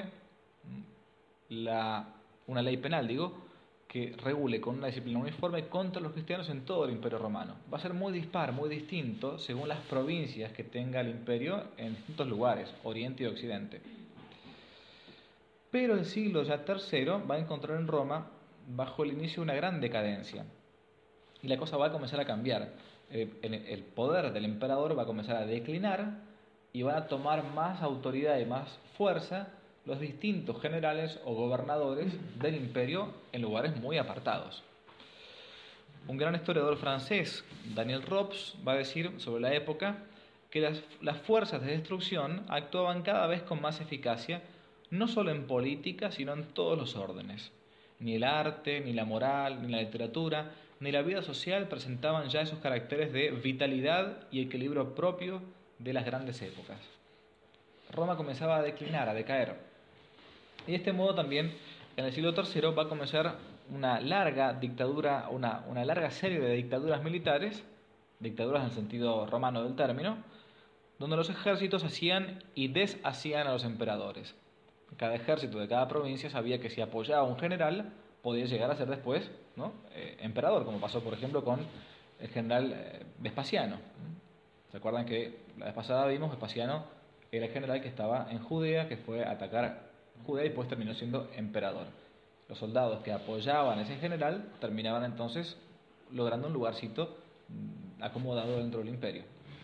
A: la, una ley penal, digo, que regule con una disciplina uniforme contra los cristianos en todo el Imperio Romano. Va a ser muy dispar, muy distinto según las provincias que tenga el imperio en distintos lugares, Oriente y Occidente. Pero el siglo ya tercero va a encontrar en Roma, bajo el inicio, una gran decadencia. Y la cosa va a comenzar a cambiar. El poder del emperador va a comenzar a declinar y van a tomar más autoridad y más fuerza los distintos generales o gobernadores del imperio en lugares muy apartados. Un gran historiador francés, Daniel Robs, va a decir sobre la época que las, las fuerzas de destrucción actuaban cada vez con más eficacia, no solo en política, sino en todos los órdenes. Ni el arte, ni la moral, ni la literatura, ni la vida social presentaban ya esos caracteres de vitalidad y equilibrio propio de las grandes épocas. Roma comenzaba a declinar, a decaer. Y de este modo también, en el siglo tercero, va a comenzar una larga dictadura, una, una larga serie de dictaduras militares, dictaduras en el sentido romano del término, donde los ejércitos hacían y deshacían a los emperadores. Cada ejército de cada provincia sabía que si apoyaba a un general, podía llegar a ser después, ¿no?, eh, emperador, como pasó, por ejemplo, con el general eh, Vespasiano. ¿Se acuerdan que la vez pasada vimos Vespasiano era el general que estaba en Judea, que fue a atacar Judea y después terminó siendo emperador? Los soldados que apoyaban a ese general terminaban entonces logrando un lugarcito acomodado dentro del imperio.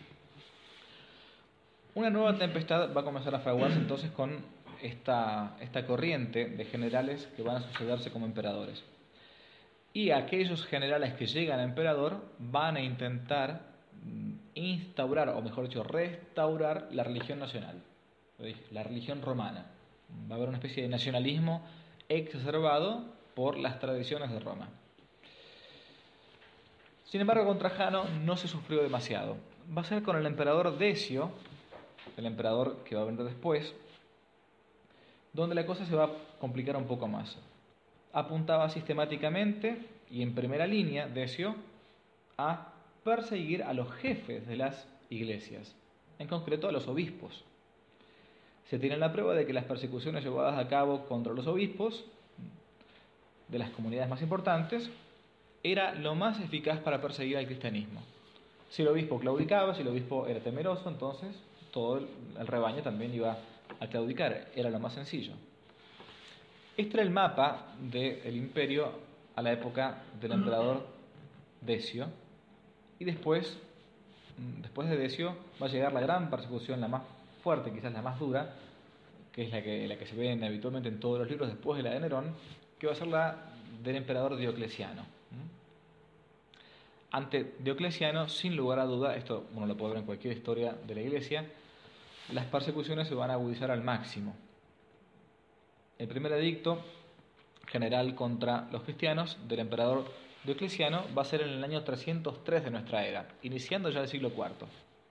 A: Una nueva tempestad va a comenzar a fraguarse entonces con esta, esta corriente de generales que van a sucederse como emperadores. Y aquellos generales que llegan a emperador van a intentar instaurar, o mejor dicho, restaurar la religión nacional, la religión romana. Va a haber una especie de nacionalismo exacerbado por las tradiciones de Roma. Sin embargo, con Trajano no se sufrió demasiado. Va a ser con el emperador Decio, el emperador que va a venir después, donde la cosa se va a complicar un poco más. Apuntaba sistemáticamente y en primera línea, Decio, a perseguir a los jefes de las iglesias, en concreto a los obispos. Se tiene la prueba de que las persecuciones llevadas a cabo contra los obispos de las comunidades más importantes era lo más eficaz para perseguir al cristianismo. Si el obispo claudicaba, si el obispo era temeroso, entonces todo el, el rebaño también iba a claudicar. Era lo más sencillo. Este era el mapa del imperio a la época del emperador Decio. Y después, después de Decio, va a llegar la gran persecución, la más fuerte, quizás la más dura, que es la que, la que se ve habitualmente en todos los libros después de la de Nerón, que va a ser la del emperador Diocleciano. Ante Diocleciano, sin lugar a duda, esto uno lo puede ver en cualquier historia de la Iglesia, las persecuciones se van a agudizar al máximo. El primer edicto general contra los cristianos del emperador Diocleciano va a ser en el año trescientos tres de nuestra era, iniciando ya el siglo cuarto.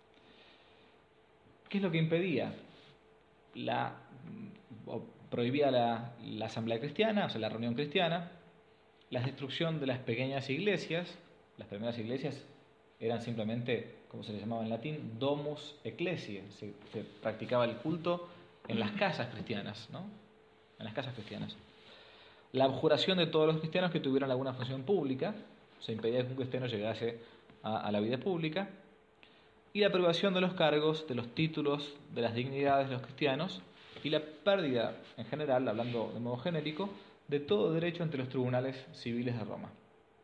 A: ¿Qué es lo que impedía? La, o prohibía la, la asamblea cristiana, o sea, la reunión cristiana, la destrucción de las pequeñas iglesias. Las primeras iglesias eran simplemente, como se les llamaba en latín, domus ecclesiae. Se, se practicaba el culto en las casas cristianas, ¿no? En las casas cristianas. La abjuración de todos los cristianos que tuvieran alguna función pública, se impedía que un cristiano llegase a, a la vida pública, y la privación de los cargos, de los títulos, de las dignidades de los cristianos, y la pérdida, en general, hablando de modo genérico, de todo derecho ante los tribunales civiles de Roma.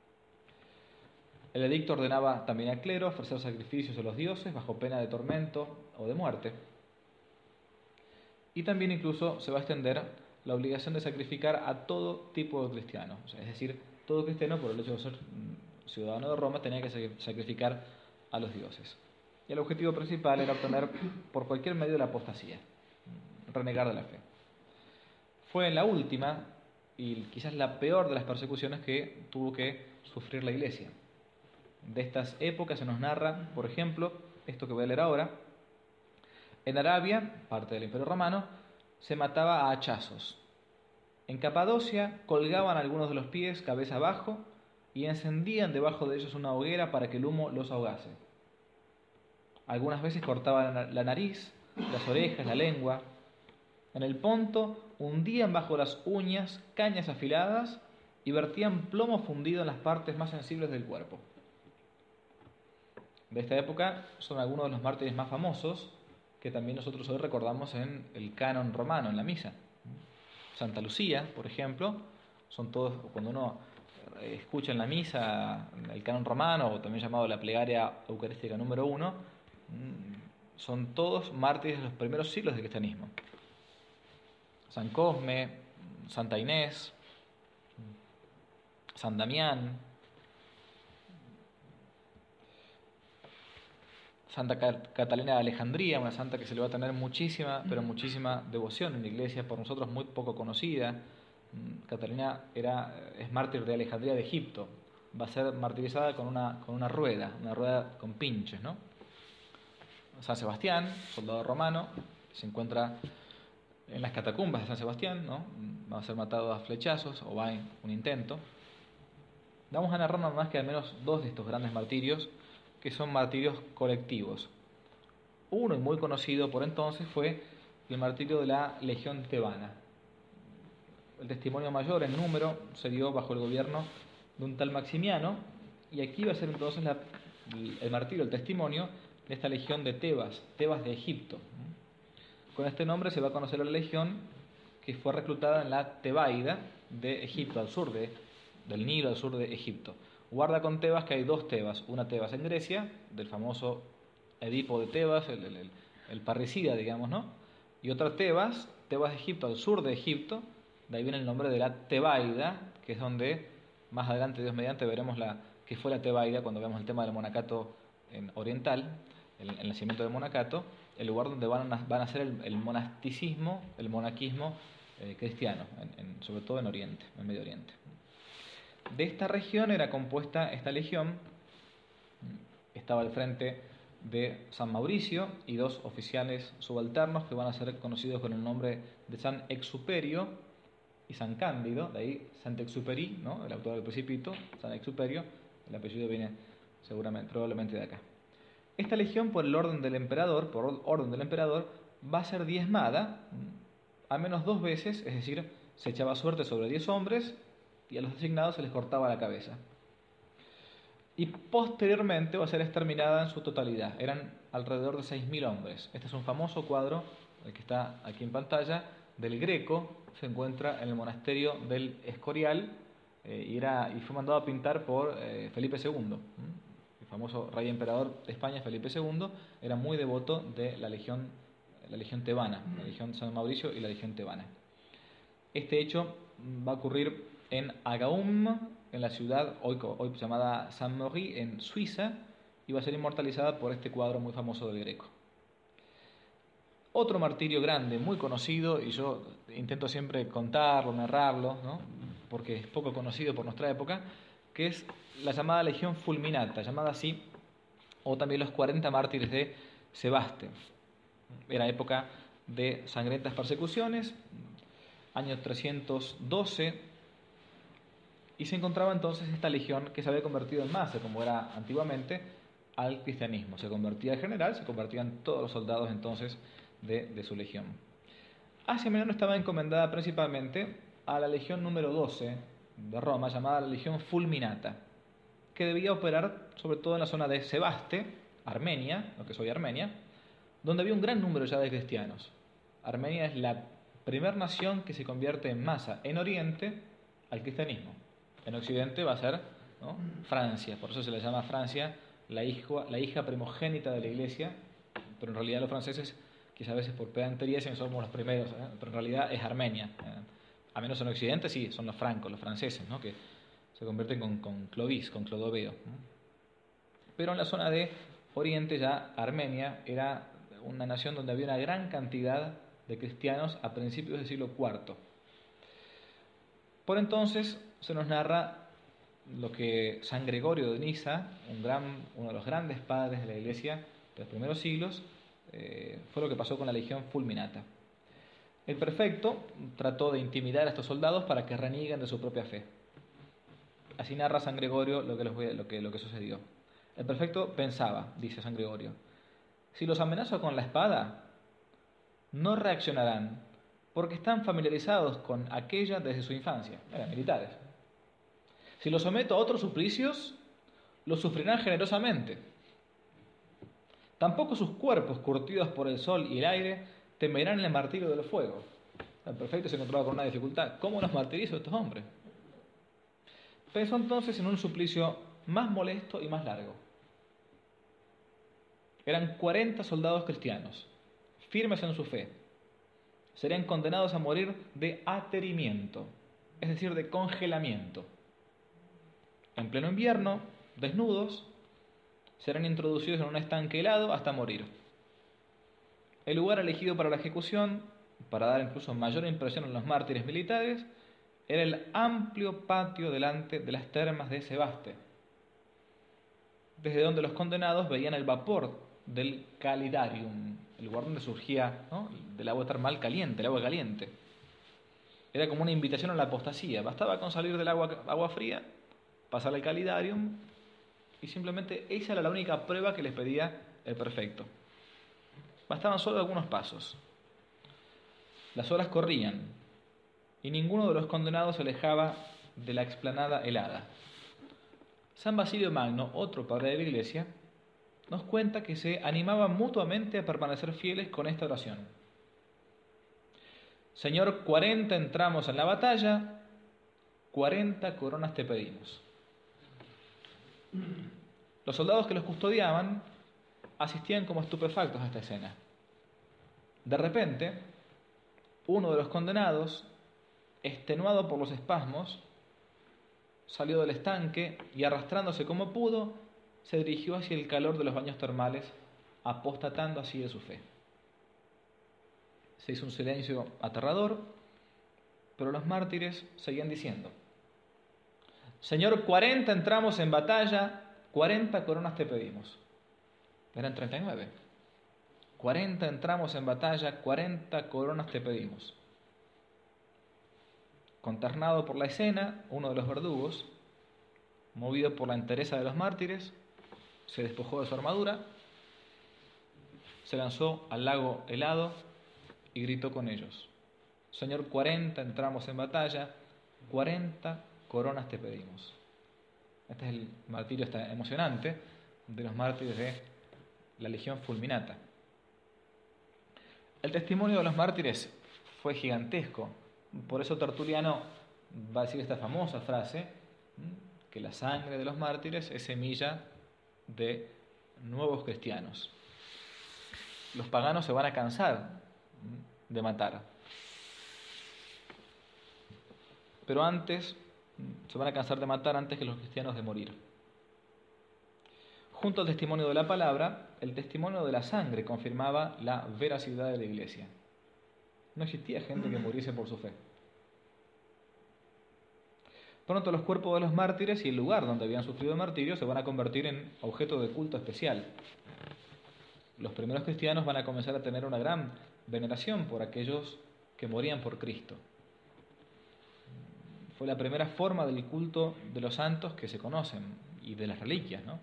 A: El edicto ordenaba también al clero ofrecer sacrificios a los dioses bajo pena de tormento o de muerte. Y también incluso se va a extender la obligación de sacrificar a todo tipo de cristiano. O sea, es decir, todo cristiano, por el hecho de ser ciudadano de Roma, tenía que sacrificar a los dioses. Y el objetivo principal era obtener por cualquier medio la apostasía, renegar de la fe. Fue en la última, y quizás la peor de las persecuciones que tuvo que sufrir la Iglesia. De estas épocas se nos narra, por ejemplo, esto que voy a leer ahora. En Arabia, parte del Imperio Romano, se mataba a hachazos. En Capadocia colgaban algunos de los pies cabeza abajo y encendían debajo de ellos una hoguera para que el humo los ahogase. Algunas veces cortaban la nariz, las orejas, la lengua. En el Ponto hundían bajo las uñas cañas afiladas y vertían plomo fundido en las partes más sensibles del cuerpo. De esta época son algunos de los mártires más famosos que también nosotros hoy recordamos en el canon romano, en la misa. Santa Lucía, por ejemplo, son todos, cuando uno escucha en la misa el canon romano, o también llamado la plegaria eucarística número uno, son todos mártires de los primeros siglos del cristianismo. San Cosme, Santa Inés, San Damián, Santa Catalina de Alejandría, una santa que se le va a tener muchísima, pero muchísima devoción en la iglesia, por nosotros muy poco conocida. Catalina era, es mártir de Alejandría de Egipto. Va a ser martirizada con una, con una rueda, una rueda con pinches, ¿no? San Sebastián, soldado romano, se encuentra en las catacumbas de San Sebastián, ¿no? Va a ser matado a flechazos, o va en un intento. Vamos a narrar nada más que al menos dos de estos grandes martirios, que son martirios colectivos. Uno, y muy conocido por entonces, fue el martirio de la Legión Tebana. El testimonio mayor en número se dio bajo el gobierno de un tal Maximiano, y aquí va a ser entonces la, el martirio, el testimonio de esta legión de Tebas, Tebas de Egipto. Con este nombre se va a conocer la legión que fue reclutada en la Tebaida de Egipto, al sur de, del Nilo, al sur de Egipto. Guarda con Tebas que hay dos Tebas, una Tebas en Grecia, del famoso Edipo de Tebas, el, el, el, el parricida, digamos, ¿no? Y otra Tebas, Tebas de Egipto, al sur de Egipto, de ahí viene el nombre de la Tebaida, que es donde más adelante, Dios mediante, veremos la, que fue la Tebaida cuando vemos el tema del monacato en oriental, el, el nacimiento del monacato, el lugar donde van a, van a ser el, el monasticismo, el monaquismo eh, cristiano, en, en, sobre todo en Oriente, en Medio Oriente. De esta región era compuesta esta legión, estaba al frente de San Mauricio y dos oficiales subalternos que van a ser conocidos con el nombre de San Exuperio y San Cándido, de ahí Saint-Exupéry, ¿no? El autor del Principito, San Exuperio, el apellido viene seguramente, probablemente de acá. Esta legión, por el orden del emperador, por orden del emperador, va a ser diezmada al menos dos veces, es decir, se echaba suerte sobre diez hombres y a los designados se les cortaba la cabeza. Y posteriormente va a ser exterminada en su totalidad. Eran alrededor de seis mil hombres. Este es un famoso cuadro, el que está aquí en pantalla, del Greco. Se encuentra en el monasterio del Escorial eh, y, era, y fue mandado a pintar por eh, Felipe segundo. ¿Mm? El famoso rey emperador de España, Felipe segundo, era muy devoto de la legión, la legión tebana, la legión San Mauricio y la legión tebana. Este hecho va a ocurrir en Agaum, en la ciudad hoy, hoy llamada Saint-Maury, en Suiza, y va a ser inmortalizada por este cuadro muy famoso del Greco. Otro martirio grande, muy conocido, y yo intento siempre contarlo, narrarlo, ¿no? Porque es poco conocido por nuestra época, que es la llamada Legión Fulminata, llamada así, o también los cuarenta mártires de Sebaste. Era época de sangrientas persecuciones, año trescientos doce, y se encontraba entonces esta legión que se había convertido en masa, como era antiguamente, al cristianismo. Se convertía en general, se convertían todos los soldados entonces de, de su legión. Asia Menor estaba encomendada principalmente a la legión número doce de Roma, llamada la Legión Fulminata, que debía operar sobre todo en la zona de Sebaste, Armenia, lo que es hoy Armenia, donde había un gran número ya de cristianos. Armenia es la primera nación que se convierte en masa en Oriente al cristianismo. En Occidente va a ser, ¿no?, Francia, por eso se le llama Francia la hija, la hija primogénita de la Iglesia, pero en realidad los franceses, quizás a veces por pedantería, dicen que somos los primeros, ¿eh? Pero en realidad es Armenia. ¿eh? A menos en Occidente sí, son los francos, los franceses, ¿no?, que se convierten con, con Clovis, con Clodoveo. ¿no? Pero en la zona de Oriente ya Armenia era una nación donde había una gran cantidad de cristianos a principios del siglo cuarto. Por entonces se nos narra lo que San Gregorio de Niza, un gran, uno de los grandes padres de la Iglesia de los primeros siglos, eh, fue lo que pasó con la Legión Fulminata. El prefecto trató de intimidar a estos soldados para que renieguen de su propia fe. Así narra San Gregorio lo que, les voy a, lo que, lo que sucedió. El prefecto pensaba, dice San Gregorio, si los amenazo con la espada, no reaccionarán, porque están familiarizados con aquella desde su infancia. Eran militares. Si los someto a otros suplicios, los sufrirán generosamente. Tampoco sus cuerpos, curtidos por el sol y el aire, temerán el martirio del fuego. El prefecto se encontraba con una dificultad. ¿Cómo los martirizo a estos hombres? Pensó entonces en un suplicio más molesto y más largo. Eran cuarenta soldados cristianos, firmes en su fe. Serían condenados a morir de aterimiento, es decir, de congelamiento. En pleno invierno, desnudos, serán introducidos en un estanque helado hasta morir. El lugar elegido para la ejecución, para dar incluso mayor impresión a los mártires militares, era el amplio patio delante de las termas de Sebaste, desde donde los condenados veían el vapor del calidarium, el lugar donde surgía, ¿no?, del agua termal caliente, el agua caliente. Era como una invitación a la apostasía. Bastaba con salir del agua, agua fría, pasar al calidarium, y simplemente esa era la única prueba que les pedía el prefecto. Bastaban solo algunos pasos. Las horas corrían, y ninguno de los condenados se alejaba de la explanada helada. San Basilio Magno, otro padre de la Iglesia, nos cuenta que se animaban mutuamente a permanecer fieles con esta oración: Señor, cuarenta entramos en la batalla, cuarenta coronas te pedimos. Los soldados que los custodiaban asistían como estupefactos a esta escena. De repente, uno de los condenados, extenuado por los espasmos, salió del estanque y, arrastrándose como pudo, se dirigió hacia el calor de los baños termales, apostatando así de su fe. Se hizo un silencio aterrador, pero los mártires seguían diciendo: Señor, cuarenta entramos en batalla, cuarenta coronas te pedimos. Eran treinta y nueve. cuarenta entramos en batalla, cuarenta coronas te pedimos. Consternado por la escena, uno de los verdugos, movido por la entereza de los mártires, se despojó de su armadura, se lanzó al lago helado y gritó con ellos: Señor, cuarenta entramos en batalla, cuarenta coronas te pedimos. Este es el martirio está emocionante de los mártires de la Legión Fulminata. El testimonio de los mártires fue gigantesco. Por eso Tertuliano va a decir esta famosa frase, que la sangre de los mártires es semilla de nuevos cristianos. Los paganos se van a cansar de matar, pero antes se van a cansar de matar antes que los cristianos de morir. Junto al testimonio de la palabra, el testimonio de la sangre confirmaba la veracidad de la Iglesia. No existía gente que muriese por su fe. Pronto los cuerpos de los mártires y el lugar donde habían sufrido el martirio se van a convertir en objeto de culto especial. Los primeros cristianos van a comenzar a tener una gran veneración por aquellos que morían por Cristo. Fue la primera forma del culto de los santos que se conocen y de las reliquias, ¿no?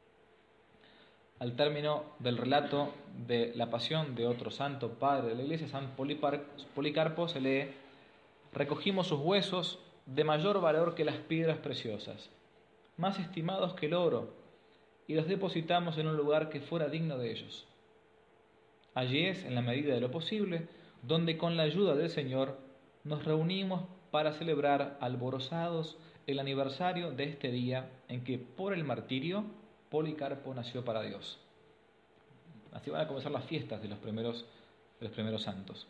A: Al término del relato de la pasión de otro santo padre de la Iglesia, San Policarpo, se lee: recogimos sus huesos de mayor valor que las piedras preciosas, más estimados que el oro, y los depositamos en un lugar que fuera digno de ellos. Allí es, en la medida de lo posible, donde con la ayuda del Señor nos reunimos para celebrar alborozados el aniversario de este día en que por el martirio Policarpo nació para Dios. Así van a comenzar las fiestas de los primeros, de los primeros santos.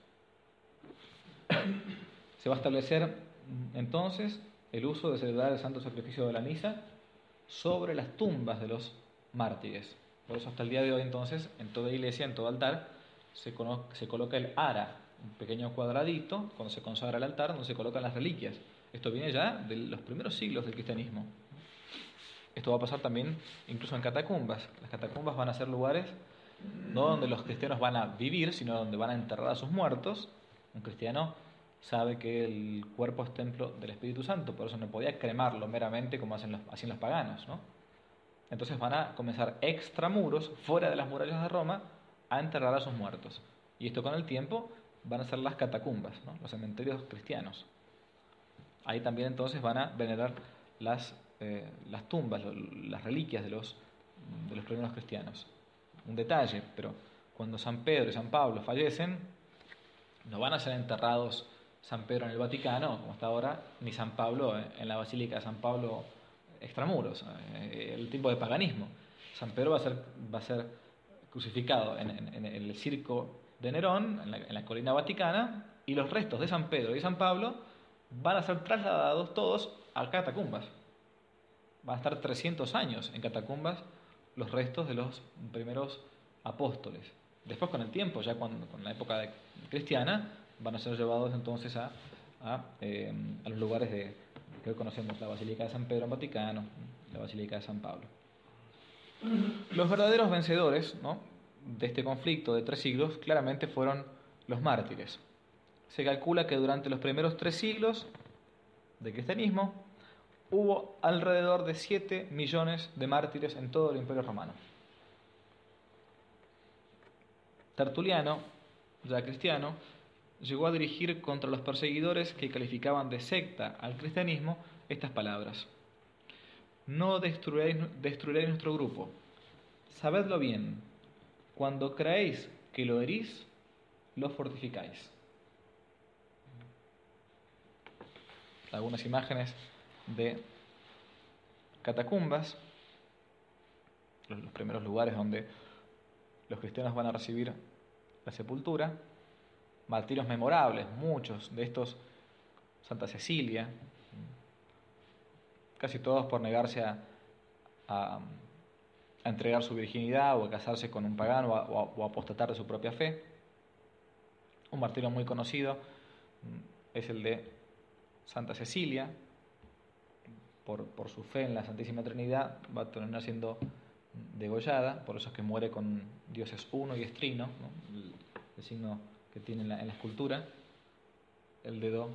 A: Se va a establecer entonces el uso de celebrar el santo sacrificio de la misa sobre las tumbas de los mártires. Por eso hasta el día de hoy entonces en toda iglesia, en todo altar, se, cono- se coloca el ara, un pequeño cuadradito, cuando se consagra el altar, donde se colocan las reliquias. Esto viene ya de los primeros siglos del cristianismo. Esto va a pasar también incluso en catacumbas. Las catacumbas van a ser lugares no donde los cristianos van a vivir, sino donde van a enterrar a sus muertos. Un cristiano sabe que el cuerpo es templo del Espíritu Santo, por eso no podía cremarlo meramente como hacen los, hacían los paganos, ¿no? Entonces van a comenzar extramuros, fuera de las murallas de Roma, a enterrar a sus muertos. Y esto con el tiempo van a ser las catacumbas, ¿no? Los cementerios cristianos. Ahí también entonces van a venerar las, eh, las tumbas, las reliquias de los, de los primeros cristianos. Un detalle, pero cuando San Pedro y San Pablo fallecen, no van a ser enterrados San Pedro en el Vaticano, como está ahora, ni San Pablo en la Basílica de San Pablo extramuros, el tipo de paganismo. San Pedro va a ser, va a ser crucificado en, en, en el circo de Nerón, en la, en la colina vaticana, y los restos de San Pedro y San Pablo van a ser trasladados todos a catacumbas. Van a estar trescientos años en catacumbas los restos de los primeros apóstoles. Después, con el tiempo, ya cuando, con la época de, cristiana, van a ser llevados entonces a, a, eh, a los lugares de, que hoy conocemos, la Basílica de San Pedro en Vaticano, la Basílica de San Pablo. Los verdaderos vencedores, ¿no?, de este conflicto de tres siglos claramente fueron los mártires. Se calcula que durante los primeros tres siglos del cristianismo hubo alrededor de siete millones de mártires en todo el Imperio Romano. Tertuliano, ya cristiano, llegó a dirigir contra los perseguidores que calificaban de secta al cristianismo estas palabras: no destruiréis, destruiréis nuestro grupo, sabedlo bien, cuando creéis que lo herís, lo fortificáis. Algunas imágenes de catacumbas, los primeros lugares donde los cristianos van a recibir la sepultura, martirios memorables, muchos de estos, Santa Cecilia, casi todos por negarse a, a, a entregar su virginidad o a casarse con un pagano o a, o a apostatar de su propia fe. Un martirio muy conocido es el de Santa Cecilia. Por, por su fe en la Santísima Trinidad va a terminar siendo degollada, por eso es que muere con Dios es uno y es trino, ¿no?, el, el signo que tiene en la, en la escultura, el dedo.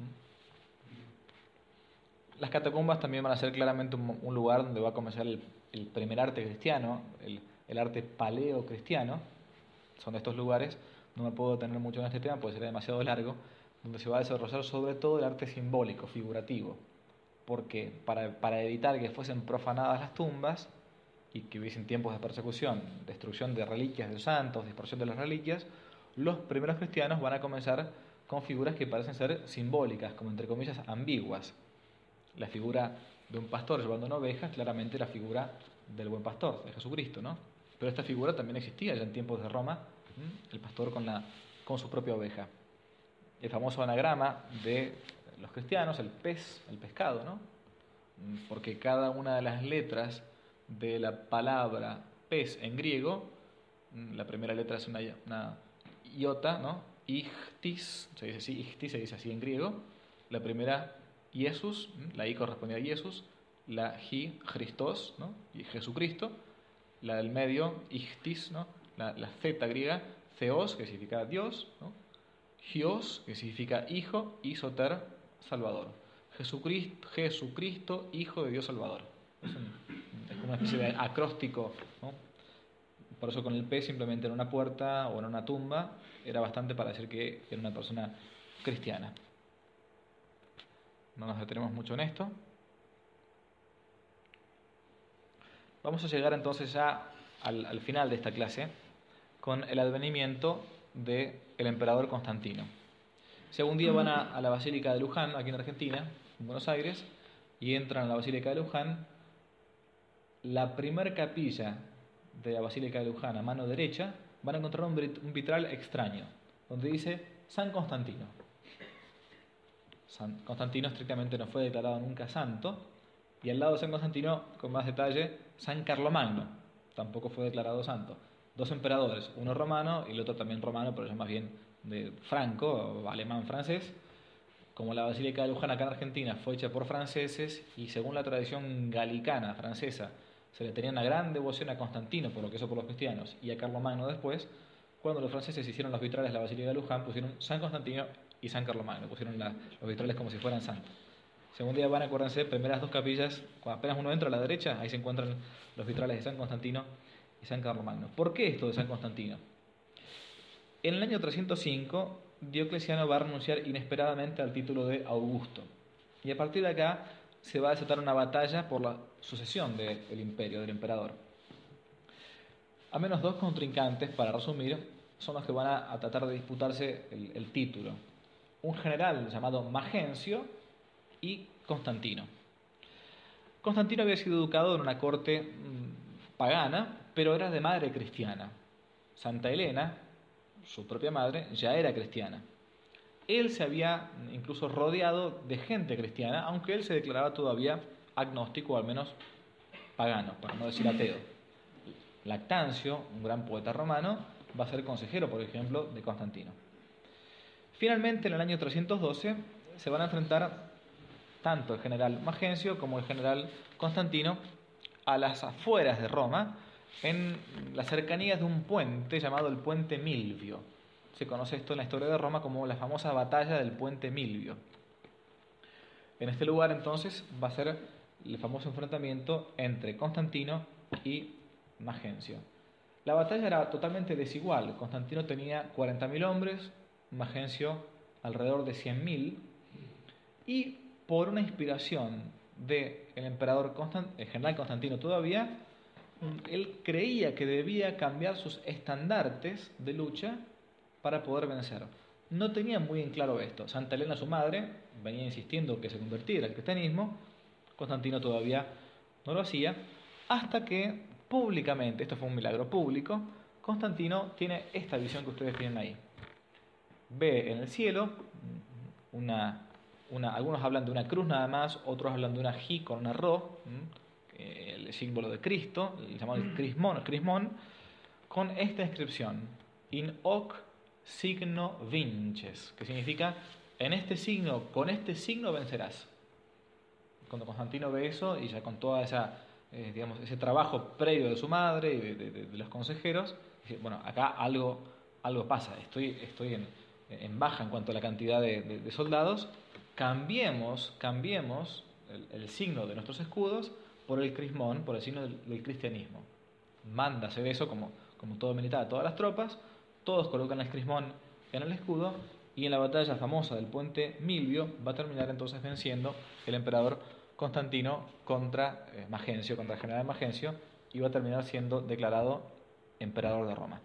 A: Las catacumbas también van a ser claramente un, un lugar donde va a comenzar el, el primer arte cristiano, el, el arte paleo-cristiano. Son de estos lugares, no me puedo detener mucho en este tema porque sería demasiado largo, donde se va a desarrollar sobre todo el arte simbólico, figurativo, porque para, para evitar que fuesen profanadas las tumbas y que hubiesen tiempos de persecución, destrucción de reliquias de los santos, dispersión de las reliquias, los primeros cristianos van a comenzar con figuras que parecen ser simbólicas, como entre comillas ambiguas. La figura de un pastor llevando una oveja, claramente la figura del buen pastor, de Jesucristo, ¿no? Pero esta figura también existía ya en tiempos de Roma, ¿m? el pastor con, la, con su propia oveja. El famoso anagrama de los cristianos, el pez, el pescado, ¿no? Porque cada una de las letras de la palabra pez en griego, la primera letra es una, una iota, ¿no? Ichthys, se dice así, ichthys se dice así en griego. La primera, Jesús, la I corresponde a Jesús, la J, Christos, ¿no?, y Jesucristo. La del medio, ichthys, ¿no?, la, la Z griega, Theos, que significa Dios, ¿no?, Hios, que significa hijo, y Soter, Salvador. Jesucristo, Jesucristo, Hijo de Dios Salvador. Es, un, es como una especie de acróstico, ¿no? Por eso con el P simplemente en una puerta o en una tumba era bastante para decir que era una persona cristiana. No nos detenemos mucho en esto. Vamos a llegar entonces ya al, al final de esta clase con el advenimiento del emperador Constantino. Si algún día van a, a la Basílica de Luján, aquí en Argentina, en Buenos Aires, y entran a la Basílica de Luján, la primer capilla de la Basílica de Luján, a mano derecha, van a encontrar un, un vitral extraño, donde dice San Constantino. San Constantino estrictamente no fue declarado nunca santo, y al lado de San Constantino, con más detalle, San Carlomagno, tampoco fue declarado santo. Dos emperadores, uno romano y el otro también romano, pero ya más bien de franco, o alemán-francés. Como la Basílica de Luján acá en Argentina fue hecha por franceses y según la tradición galicana francesa se le tenía una gran devoción a Constantino por lo que hizo por los cristianos y a Carlomagno después, cuando los franceses hicieron los vitrales de la Basílica de Luján pusieron San Constantino y San Carlomagno, pusieron la, los vitrales como si fueran santos. Si algún día van a acuérdense, primeras dos capillas, cuando apenas uno entra a la derecha, ahí se encuentran los vitrales de San Constantino y San Carlomagno. ¿Por qué esto de San Constantino? En el año trescientos cinco, Diocleciano va a renunciar inesperadamente al título de Augusto. Y a partir de acá se va a desatar una batalla por la sucesión del imperio, del emperador. A menos dos contrincantes, para resumir, son los que van a, a tratar de disputarse el, el título. Un general llamado Magencio y Constantino. Constantino había sido educado en una corte mmm, pagana, pero era de madre cristiana. Santa Elena, su propia madre, ya era cristiana. Él se había incluso rodeado de gente cristiana, aunque él se declaraba todavía agnóstico, o al menos pagano, para no decir ateo. Lactancio, un gran poeta romano, va a ser consejero, por ejemplo, de Constantino. Finalmente, en el año trescientos doce, se van a enfrentar tanto el general Magencio como el general Constantino a las afueras de Roma, en las cercanías de un puente llamado el Puente Milvio. Se conoce esto en la historia de Roma como la famosa batalla del Puente Milvio. En este lugar, entonces, va a ser el famoso enfrentamiento entre Constantino y Magencio. La batalla era totalmente desigual. Constantino tenía cuarenta mil hombres, Magencio alrededor de cien mil, y por una inspiración del emperador Constant, el general Constantino todavía, él creía que debía cambiar sus estandartes de lucha para poder vencer. No tenía muy en claro esto. Santa Elena, su madre, venía insistiendo que se convirtiera al cristianismo. Constantino todavía no lo hacía, hasta que públicamente, esto fue un milagro público, Constantino tiene esta visión que ustedes tienen ahí. Ve en el cielo una, una, algunos hablan de una cruz nada más, otros hablan de una J con una Ro, el símbolo de Cristo, el llamado crismón, crismón, con esta inscripción: in hoc signo vinces, que significa en este signo, con este signo vencerás. Cuando Constantino ve eso, y ya con toda esa, eh, digamos, ese trabajo previo de su madre y de, de, de los consejeros, dice, bueno, acá algo, algo pasa, estoy, estoy en, en baja en cuanto a la cantidad de, de, de soldados, cambiemos, cambiemos el, el signo de nuestros escudos por el crismón, por el signo del, del cristianismo. Manda hacer eso como, como todo militar a todas las tropas, todos colocan el crismón en el escudo, y en la batalla famosa del Puente Milvio va a terminar entonces venciendo el emperador Constantino contra eh, Magencio, contra el general Magencio, y va a terminar siendo declarado emperador de Roma.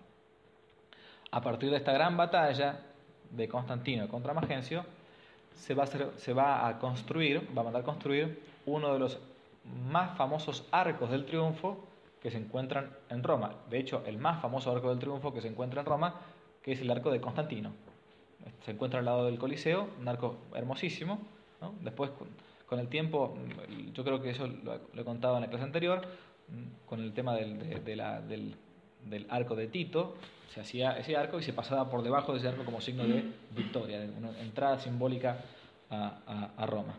A: A partir de esta gran batalla de Constantino contra Magencio, se va a, hacer, se va a construir, va a mandar construir uno de los más famosos arcos del triunfo que se encuentran en Roma. De hecho, el más famoso arco del triunfo que se encuentra en Roma, que es el arco de Constantino. Se encuentra al lado del Coliseo, un arco hermosísimo, ¿no? Después, con, con el tiempo, yo creo que eso lo, lo he contado en la clase anterior, con el tema del, de, de la, del, del arco de Tito, se hacía ese arco y se pasaba por debajo de ese arco como signo de victoria, de una entrada simbólica a, a, a Roma.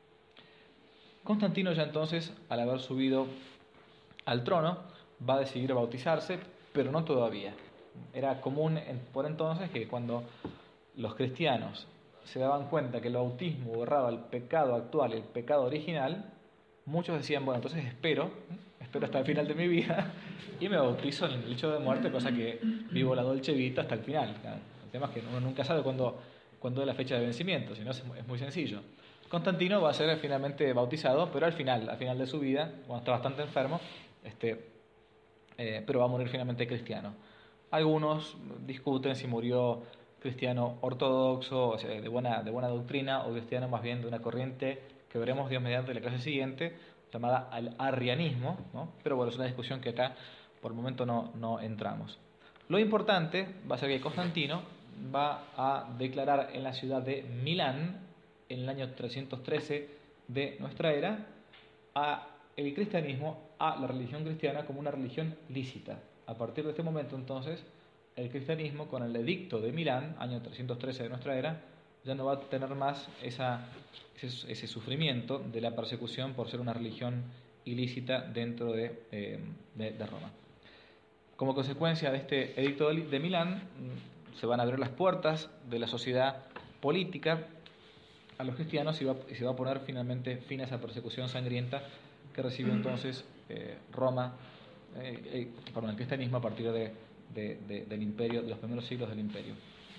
A: Constantino ya entonces, al haber subido al trono, va a decidir bautizarse, pero no todavía. Era común por entonces que cuando los cristianos se daban cuenta que el bautismo borraba el pecado actual, el pecado original, muchos decían, bueno, entonces espero, espero hasta el final de mi vida y me bautizo en el lecho de muerte, cosa que vivo la dolce vita hasta el final. El tema es que uno nunca sabe cuándo, cuándo es la fecha de vencimiento, si no es muy sencillo. Constantino va a ser finalmente bautizado, pero al final, al final de su vida, cuando está bastante enfermo, este, eh, pero va a morir finalmente cristiano. Algunos discuten si murió cristiano ortodoxo, o sea, de buena, de buena doctrina, o cristiano más bien de una corriente que veremos Dios mediante la clase siguiente, llamada al arrianismo, ¿no? Pero bueno, es una discusión que acá por el momento no, no entramos. Lo importante va a ser que Constantino va a declarar en la ciudad de Milán, en el año trescientos trece de nuestra era, a el cristianismo, a la religión cristiana, como una religión lícita. A partir de este momento, entonces, el cristianismo, con el edicto de Milán, año trescientos trece de nuestra era, ya no va a tener más esa, ese, ese sufrimiento de la persecución por ser una religión ilícita dentro de, eh, de, de Roma. Como consecuencia de este edicto de, de Milán, se van a abrir las puertas de la sociedad política a los cristianos y, va, y se va a poner finalmente fin a esa persecución sangrienta que recibió entonces eh, Roma, eh, eh, perdón, el cristianismo a partir de, de, de, del imperio, de los primeros siglos del imperio.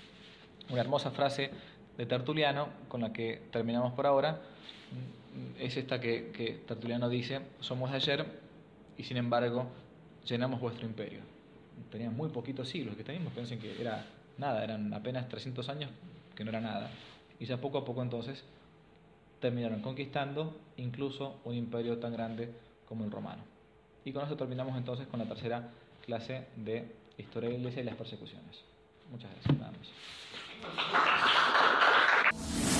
A: Una hermosa frase de Tertuliano, con la que terminamos por ahora, es esta que, que Tertuliano dice: somos de ayer y sin embargo llenamos vuestro imperio. Tenían muy poquitos siglos, el cristianismo, piensen que era nada, eran apenas trescientos años, que no era nada. Y ya poco a poco entonces terminaron conquistando incluso un imperio tan grande como el romano. Y con esto terminamos entonces con la tercera clase de Historia de la Iglesia y las persecuciones. Muchas gracias. Nada más.